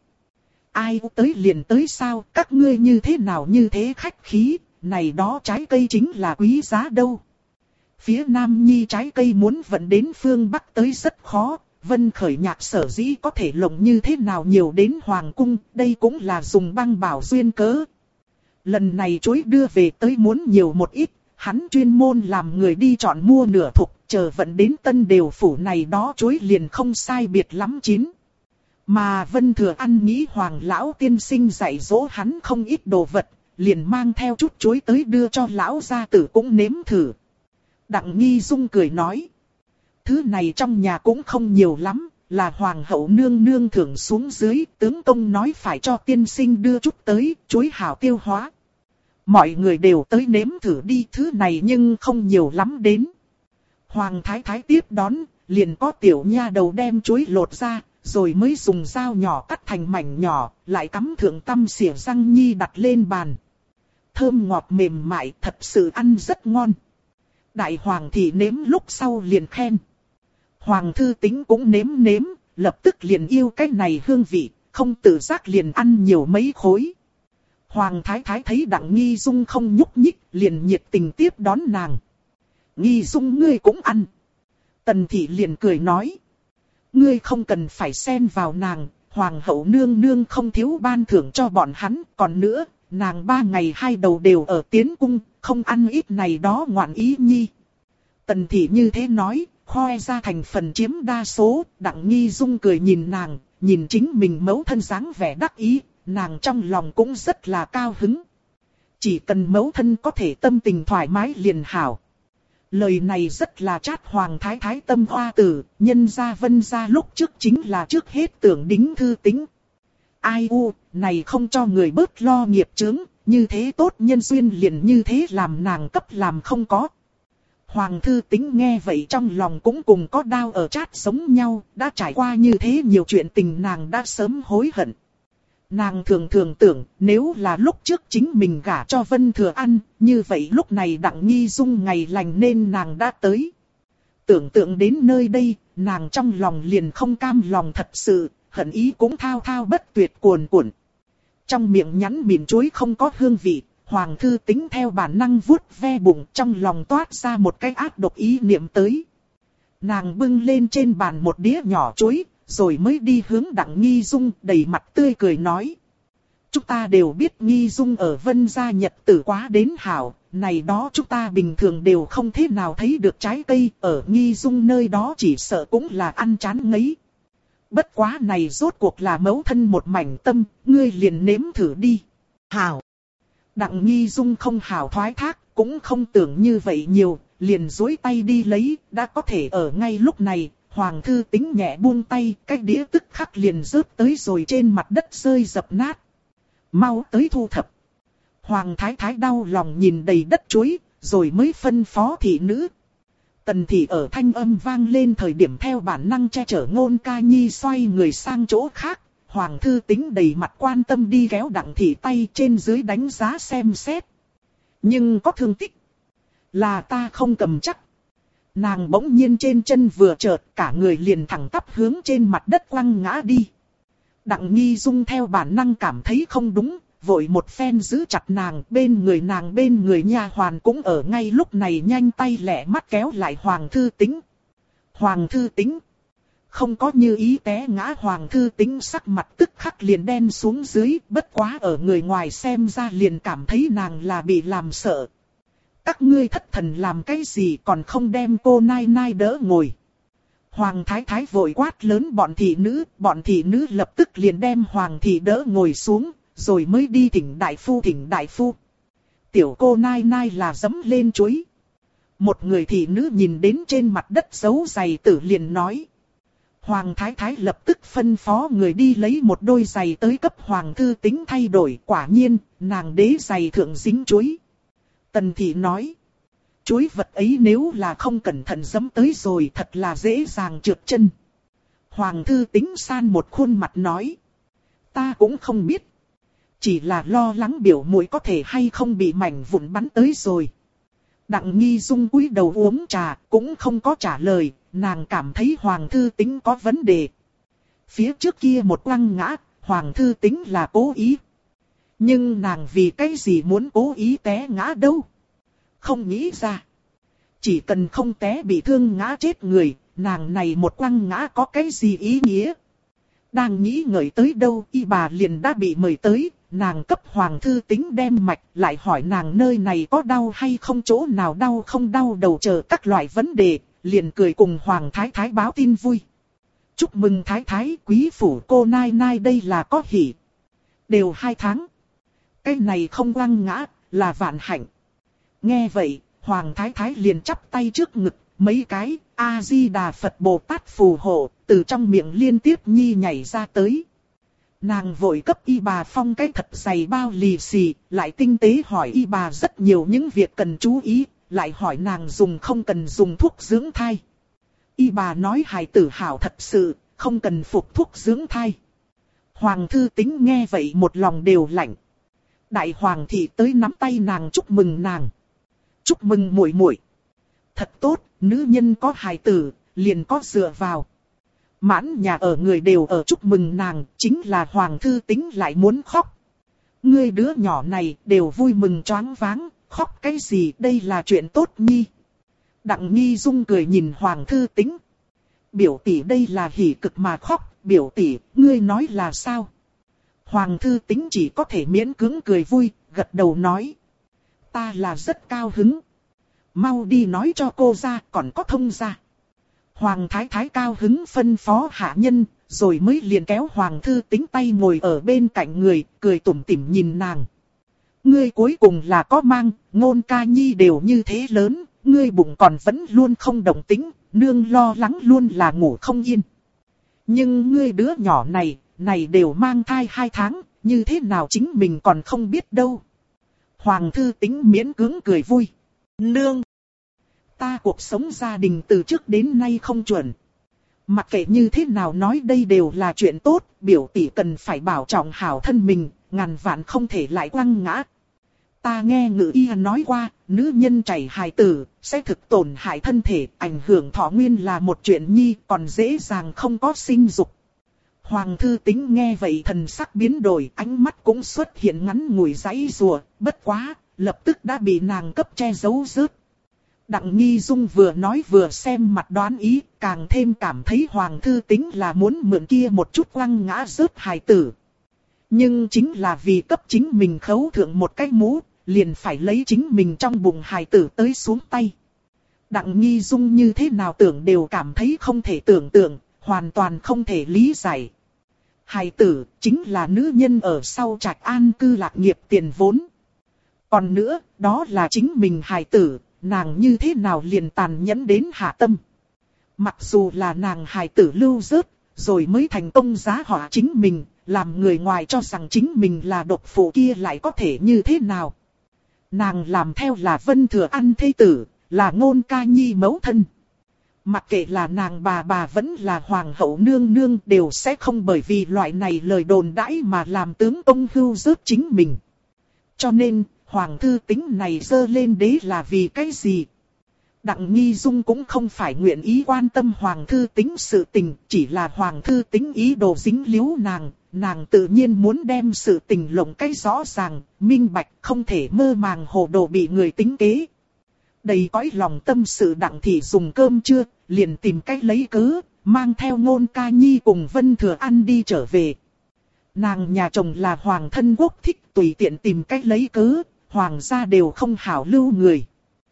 Ai tới liền tới sao, các ngươi như thế nào như thế khách khí, này đó trái cây chính là quý giá đâu. Phía Nam Nhi trái cây muốn vận đến phương Bắc tới rất khó, Vân Khởi Nhạc sở dĩ có thể lộng như thế nào nhiều đến Hoàng cung, đây cũng là dùng băng bảo duyên cớ. Lần này chuối đưa về tới muốn nhiều một ít, hắn chuyên môn làm người đi chọn mua nửa thục, chờ vận đến Tân Đều phủ này đó chuối liền không sai biệt lắm chín. Mà Vân Thừa An nghĩ Hoàng lão tiên sinh dạy dỗ hắn không ít đồ vật, liền mang theo chút chuối tới đưa cho lão gia tử cũng nếm thử. Đặng Nghi Dung cười nói. Thứ này trong nhà cũng không nhiều lắm, là hoàng hậu nương nương thưởng xuống dưới, tướng công nói phải cho tiên sinh đưa chút tới, chuối hảo tiêu hóa. Mọi người đều tới nếm thử đi, thứ này nhưng không nhiều lắm đến. Hoàng Thái Thái tiếp đón, liền có tiểu nha đầu đem chuối lột ra, rồi mới dùng dao nhỏ cắt thành mảnh nhỏ, lại cắm thượng tăm xỉa răng nhi đặt lên bàn. Thơm ngọt mềm mại, thật sự ăn rất ngon. Đại hoàng thị nếm lúc sau liền khen. Hoàng thư tính cũng nếm, lập tức liền yêu cái này hương vị, không tự giác liền ăn nhiều mấy khối. Hoàng Thái Thái thấy Đặng Nghi Dung không nhúc nhích, liền nhiệt tình tiếp đón nàng. Nghi Dung ngươi cũng ăn. Tần thị liền cười nói. Ngươi không cần phải xen vào nàng, Hoàng hậu nương nương không thiếu ban thưởng cho bọn hắn, còn nữa, nàng 3 ngày 2 đầu đều ở tiến cung, không ăn ít này đó ngoạn ý nhi. Tần thị như thế nói, khoe ra thành phần chiếm đa số, Đặng Nghi Dung cười nhìn nàng, nhìn chính mình mẫu thân dáng vẻ đắc ý, nàng trong lòng cũng rất là cao hứng. Chỉ cần mẫu thân có thể tâm tình thoải mái liền hảo. Lời này rất là chát Hoàng Thái Thái tâm hoa tử, nhân gia Vân gia lúc trước chính là trước hết tưởng Đính Thư Tính. Ai u, này không cho người bớt lo nghiệp chướng, như thế tốt nhân duyên liền như thế làm nàng cấp làm không có. Hoàng Thư Tính nghe vậy trong lòng cũng cùng có đau ở chát giống nhau, đã trải qua như thế nhiều chuyện tình nàng đã sớm hối hận. Nàng thường thường tưởng, nếu là lúc trước chính mình gả cho Vân Thừa ăn, như vậy lúc này Đặng Nghi Dung ngày lành nên nàng đã tới. Tưởng tượng đến nơi đây, nàng trong lòng liền không cam lòng thật sự, hận ý cũng thao thao bất tuyệt cuồn cuộn. Trong miệng nhắn mỉm chuối không có hương vị, Hoàng Thư Tính theo bản năng vuốt ve bụng, trong lòng toát ra một cái ác độc ý niệm tới. Nàng bưng lên trên bàn một đĩa nhỏ chuối, rồi mới đi hướng Đặng Nghi Dung đầy mặt tươi cười nói. Chúng ta đều biết Nghi Dung ở Vân gia nhật tử quá đến hảo, này đó chúng ta bình thường đều không thế nào thấy được trái cây, ở Nghi Dung nơi đó chỉ sợ cũng là ăn chán ngấy. Bất quá này rốt cuộc là mẫu thân một mảnh tâm, ngươi liền nếm thử đi. Hảo. Đặng Nghi Dung không hảo thoái thác, cũng không tưởng như vậy nhiều, liền duỗi tay đi lấy, đã có thể ở ngay lúc này. Hoàng Thư Tính nhẹ buông tay, cái đĩa tức khắc liền rớt tới rồi trên mặt đất rơi dập nát. Mau tới thu thập. Hoàng Thái Thái đau lòng nhìn đầy đất chuối, rồi mới phân phó thị nữ. Tần thị ở thanh âm vang lên thời điểm theo bản năng che chở Ngôn Ca Nhi xoay người sang chỗ khác. Hoàng Thư Tính đầy mặt quan tâm đi kéo Đặng thị tay trên dưới đánh giá xem xét. Nhưng có thương tích. Là ta không cầm chắc. Nàng bỗng nhiên trên chân vừa chợt, cả người liền thẳng tắp hướng trên mặt đất quăng ngã đi. Đặng Nghi Dung theo bản năng cảm thấy không đúng, vội một phen giữ chặt nàng, bên người nha hoàn cũng ở ngay lúc này nhanh tay lẹ mắt kéo lại Hoàng Thư Tính. Hoàng Thư Tính. Không có như ý té ngã, Hoàng Thư Tính sắc mặt tức khắc liền đen xuống dưới, bất quá ở người ngoài xem ra liền cảm thấy nàng là bị làm sợ. Các ngươi thất thần làm cái gì còn không đem cô nai nai đỡ ngồi. Hoàng Thái Thái vội quát lớn bọn thị nữ lập tức liền đem Hoàng thị đỡ ngồi xuống, rồi mới đi thỉnh đại phu. Tiểu cô nai nai là dẫm lên chuối. Một người thị nữ nhìn đến trên mặt đất dấu giày tử liền nói. Hoàng Thái Thái lập tức phân phó người đi lấy một đôi giày tới cấp Hoàng Thư Tính thay đổi, quả nhiên, nàng đế giày thượng dính chuối. Tần thị nói, chuối vật ấy nếu là không cẩn thận dẫm tới rồi thật là dễ dàng trượt chân. Hoàng Thư Tính san một khuôn mặt nói, ta cũng không biết. Chỉ là lo lắng biểu muội có thể hay không bị mảnh vụn bắn tới rồi. Đặng Nghi Dung cúi đầu uống trà, cũng không có trả lời, nàng cảm thấy Hoàng Thư Tính có vấn đề. Phía trước kia một quăng ngã, Hoàng Thư Tính là cố ý. Nhưng nàng vì cái gì muốn cố ý té ngã đâu? Không nghĩ ra. Chỉ cần không té bị thương ngã chết người, nàng này một quăng ngã có cái gì ý nghĩa? Đang nghĩ ngợi tới đâu, y bà liền đã bị mời tới, nàng cấp Hoàng Thư Tính đem mạch, lại hỏi nàng nơi này có đau hay không, chỗ nào đau không đau đầu, chờ các loại vấn đề, liền cười cùng Hoàng Thái Thái báo tin vui. Chúc mừng Thái Thái, quý phủ cô nai nai đây là có hỷ. Đều 2 tháng. Cái này không quăng ngã, là vạn hạnh. Nghe vậy, Hoàng Thái Thái liền chắp tay trước ngực, mấy cái A-di-đà Phật Bồ Tát phù hộ, từ trong miệng liên tiếp nhi nhảy ra tới. Nàng vội cấp y bà phong cái thật dày bao lì xì, lại tinh tế hỏi y bà rất nhiều những việc cần chú ý, lại hỏi nàng dùng không cần dùng thuốc dưỡng thai. Y bà nói hài tử hảo thật sự, không cần phục thuốc dưỡng thai. Hoàng Thư Tính nghe vậy một lòng đều lạnh. Đại Hoàng thị tới nắm tay nàng chúc mừng nàng. Chúc mừng muội muội. Thật tốt, nữ nhân có hài tử, liền có dựa vào. Mãn nhà ở người đều ở chúc mừng nàng, chính là Hoàng Thư Tính lại muốn khóc. Ngươi đứa nhỏ này đều vui mừng choáng váng, khóc cái gì, đây là chuyện tốt nhi. Đặng Nghi Dung cười nhìn Hoàng Thư Tính. Biểu tỷ đây là hỉ cực mà khóc, biểu tỷ, ngươi nói là sao? Hoàng thư tính chỉ có thể miễn cưỡng cười vui, gật đầu nói. Ta là rất cao hứng. Mau đi nói cho cô ra, còn có thông ra. Hoàng thái thái cao hứng phân phó hạ nhân, rồi mới liền kéo Hoàng thư tính tay ngồi ở bên cạnh người, cười tủm tỉm nhìn nàng. Ngươi cuối cùng là có mang, Ngôn ca nhi đều như thế lớn, ngươi bụng còn vẫn luôn không động tĩnh, nương lo lắng luôn là ngủ không yên. Nhưng ngươi đứa nhỏ này đều mang thai 2 tháng, như thế nào chính mình còn không biết đâu. Hoàng thư tính miễn cưỡng cười vui. Nương! Ta cuộc sống gia đình từ trước đến nay không chuẩn. Mặc kệ như thế nào nói đây đều là chuyện tốt, biểu tỷ cần phải bảo trọng hảo thân mình, ngàn vạn không thể lại quăng ngã. Ta nghe ngự y nói qua, nữ nhân chảy hài tử, sẽ thực tổn hại thân thể, ảnh hưởng thọ nguyên là một chuyện nhi, còn dễ dàng không có sinh dục. Hoàng thư tính nghe vậy thần sắc biến đổi, ánh mắt cũng xuất hiện ngắn ngủi giãy giụa, bất quá, lập tức đã bị nàng cấp che giấu rớt. Đặng Nghi Dung vừa nói vừa xem mặt đoán ý, càng thêm cảm thấy Hoàng thư tính là muốn mượn kia một chút quăng ngã rớt hài tử. Nhưng chính là vì cấp chính mình khấu thượng một cái mũ, liền phải lấy chính mình trong bụng hài tử tới xuống tay. Đặng Nghi Dung như thế nào tưởng đều cảm thấy không thể tưởng tượng, hoàn toàn không thể lý giải. Hài tử chính là nữ nhân ở sau trạch an cư lạc nghiệp tiền vốn. Còn nữa, đó là chính mình hài tử, nàng như thế nào liền tàn nhẫn đến hạ tâm. Mặc dù là nàng hài tử lưu rớt, rồi mới thành công giá họa chính mình, làm người ngoài cho rằng chính mình là độc phụ kia lại có thể như thế nào. Nàng làm theo là Vân Thừa An thê tử, là Ngôn ca nhi mẫu thân. Mặc kệ là nàng bà vẫn là hoàng hậu nương nương đều sẽ không bởi vì loại này lời đồn đãi mà làm tướng công hưu rớt chính mình. Cho nên, Hoàng thư tính này dơ lên đế là vì cái gì? Đặng Nghi Dung cũng không phải nguyện ý quan tâm Hoàng thư tính sự tình, chỉ là Hoàng thư tính ý đồ dính líu nàng tự nhiên muốn đem sự tình lộng cái rõ ràng, minh bạch, không thể mơ màng hồ đồ bị người tính kế. Đầy cõi lòng tâm sự Đặng thị dùng cơm trưa, liền tìm cách lấy cớ, mang theo Ngôn ca nhi cùng Vân Thừa An đi trở về. Nàng nhà chồng là hoàng thân quốc thích tùy tiện tìm cách lấy cớ, hoàng gia đều không hảo lưu người.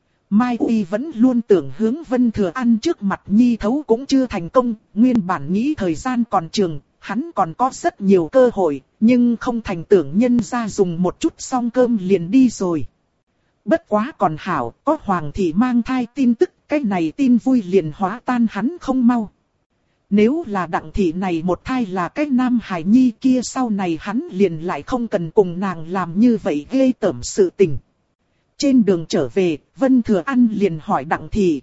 Mai Uy vẫn luôn tưởng hướng Vân Thừa An trước mặt nhi thấu cũng chưa thành công, nguyên bản nghĩ thời gian còn trường, hắn còn có rất nhiều cơ hội, nhưng không thành tưởng nhân ra dùng một chút xong cơm liền đi rồi. Bất quá còn hảo, có hoàng thị mang thai tin tức, cái này tin vui liền hóa tan hắn không mau. Nếu là Đặng thị này một thai là cái nam hài nhi kia sau này hắn liền lại không cần cùng nàng làm như vậy ghê tởm sự tình. Trên đường trở về, Vân Thừa An liền hỏi Đặng thị.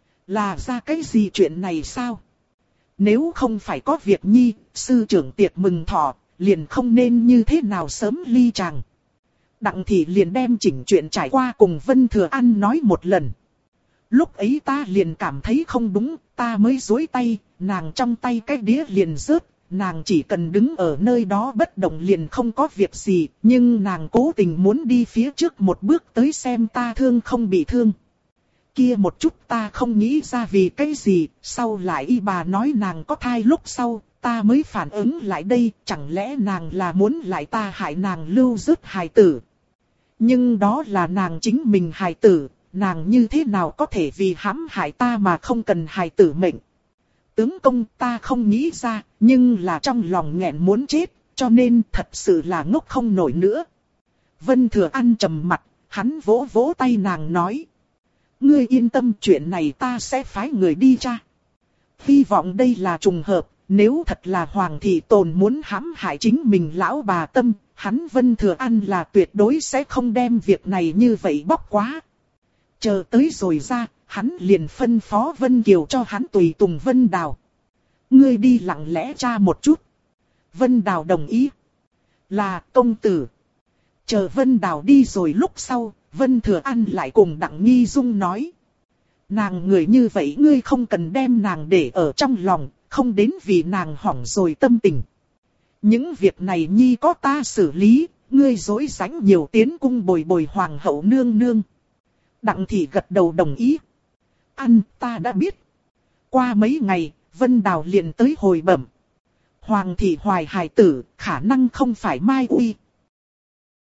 Là ra cái gì chuyện này sao? Nếu không phải có việc nhi, sư trưởng tiệc mừng thọ, liền không nên như thế nào sớm ly chàng. Đặng thị liền đem chỉnh chuyện trải qua cùng Vân Thừa An nói một lần. Lúc ấy ta liền cảm thấy không đúng, ta mới duỗi tay, nàng trong tay cái đĩa liền rớt, nàng chỉ cần đứng ở nơi đó bất động liền không có việc gì, nhưng nàng cố tình muốn đi phía trước một bước tới xem ta thương không bị thương. Kia một chút ta không nghĩ ra vì cái gì, sau lại y bà nói nàng có thai lúc sau, ta mới phản ứng lại đây, chẳng lẽ nàng là muốn lại ta hại nàng lưu rớt hài tử. Nhưng đó là nàng chính mình hài tử. Nàng như thế nào có thể vì hãm hại ta mà không cần hài tử mệnh. Tướng công ta không nghĩ ra, nhưng là trong lòng nghẹn muốn chết, cho nên thật sự là ngốc không nổi nữa. Vân Thừa An trầm mặt, hắn vỗ vỗ tay nàng nói. Ngươi yên tâm, chuyện này ta sẽ phái người đi tra. Hy vọng đây là trùng hợp, nếu thật là Hoàng thị tồn muốn hãm hại chính mình lão bà Tâm, hắn Vân Thừa An là tuyệt đối sẽ không đem việc này như vậy bóc quá. Chờ tới rồi ra, hắn liền phân phó Vân Kiều cho hắn tùy tùng Vân Đào. Ngươi đi lặng lẽ tra một chút. Vân Đào đồng ý. Là công tử. Chờ Vân Đào đi rồi lúc sau, Vân Thừa An lại cùng Đặng Nghi Dung nói. Nàng người như vậy ngươi không cần đem nàng để ở trong lòng, không đến vì nàng hỏng rồi tâm tình. Những việc này nhi có ta xử lý, ngươi dối rãnh nhiều tiến cung bồi bồi hoàng hậu nương nương. Đặng thị gật đầu đồng ý. Ta đã biết. Qua mấy ngày, Vân Đào liền tới hồi bẩm. Hoàng thị hoài hài tử, khả năng không phải Mai Uy.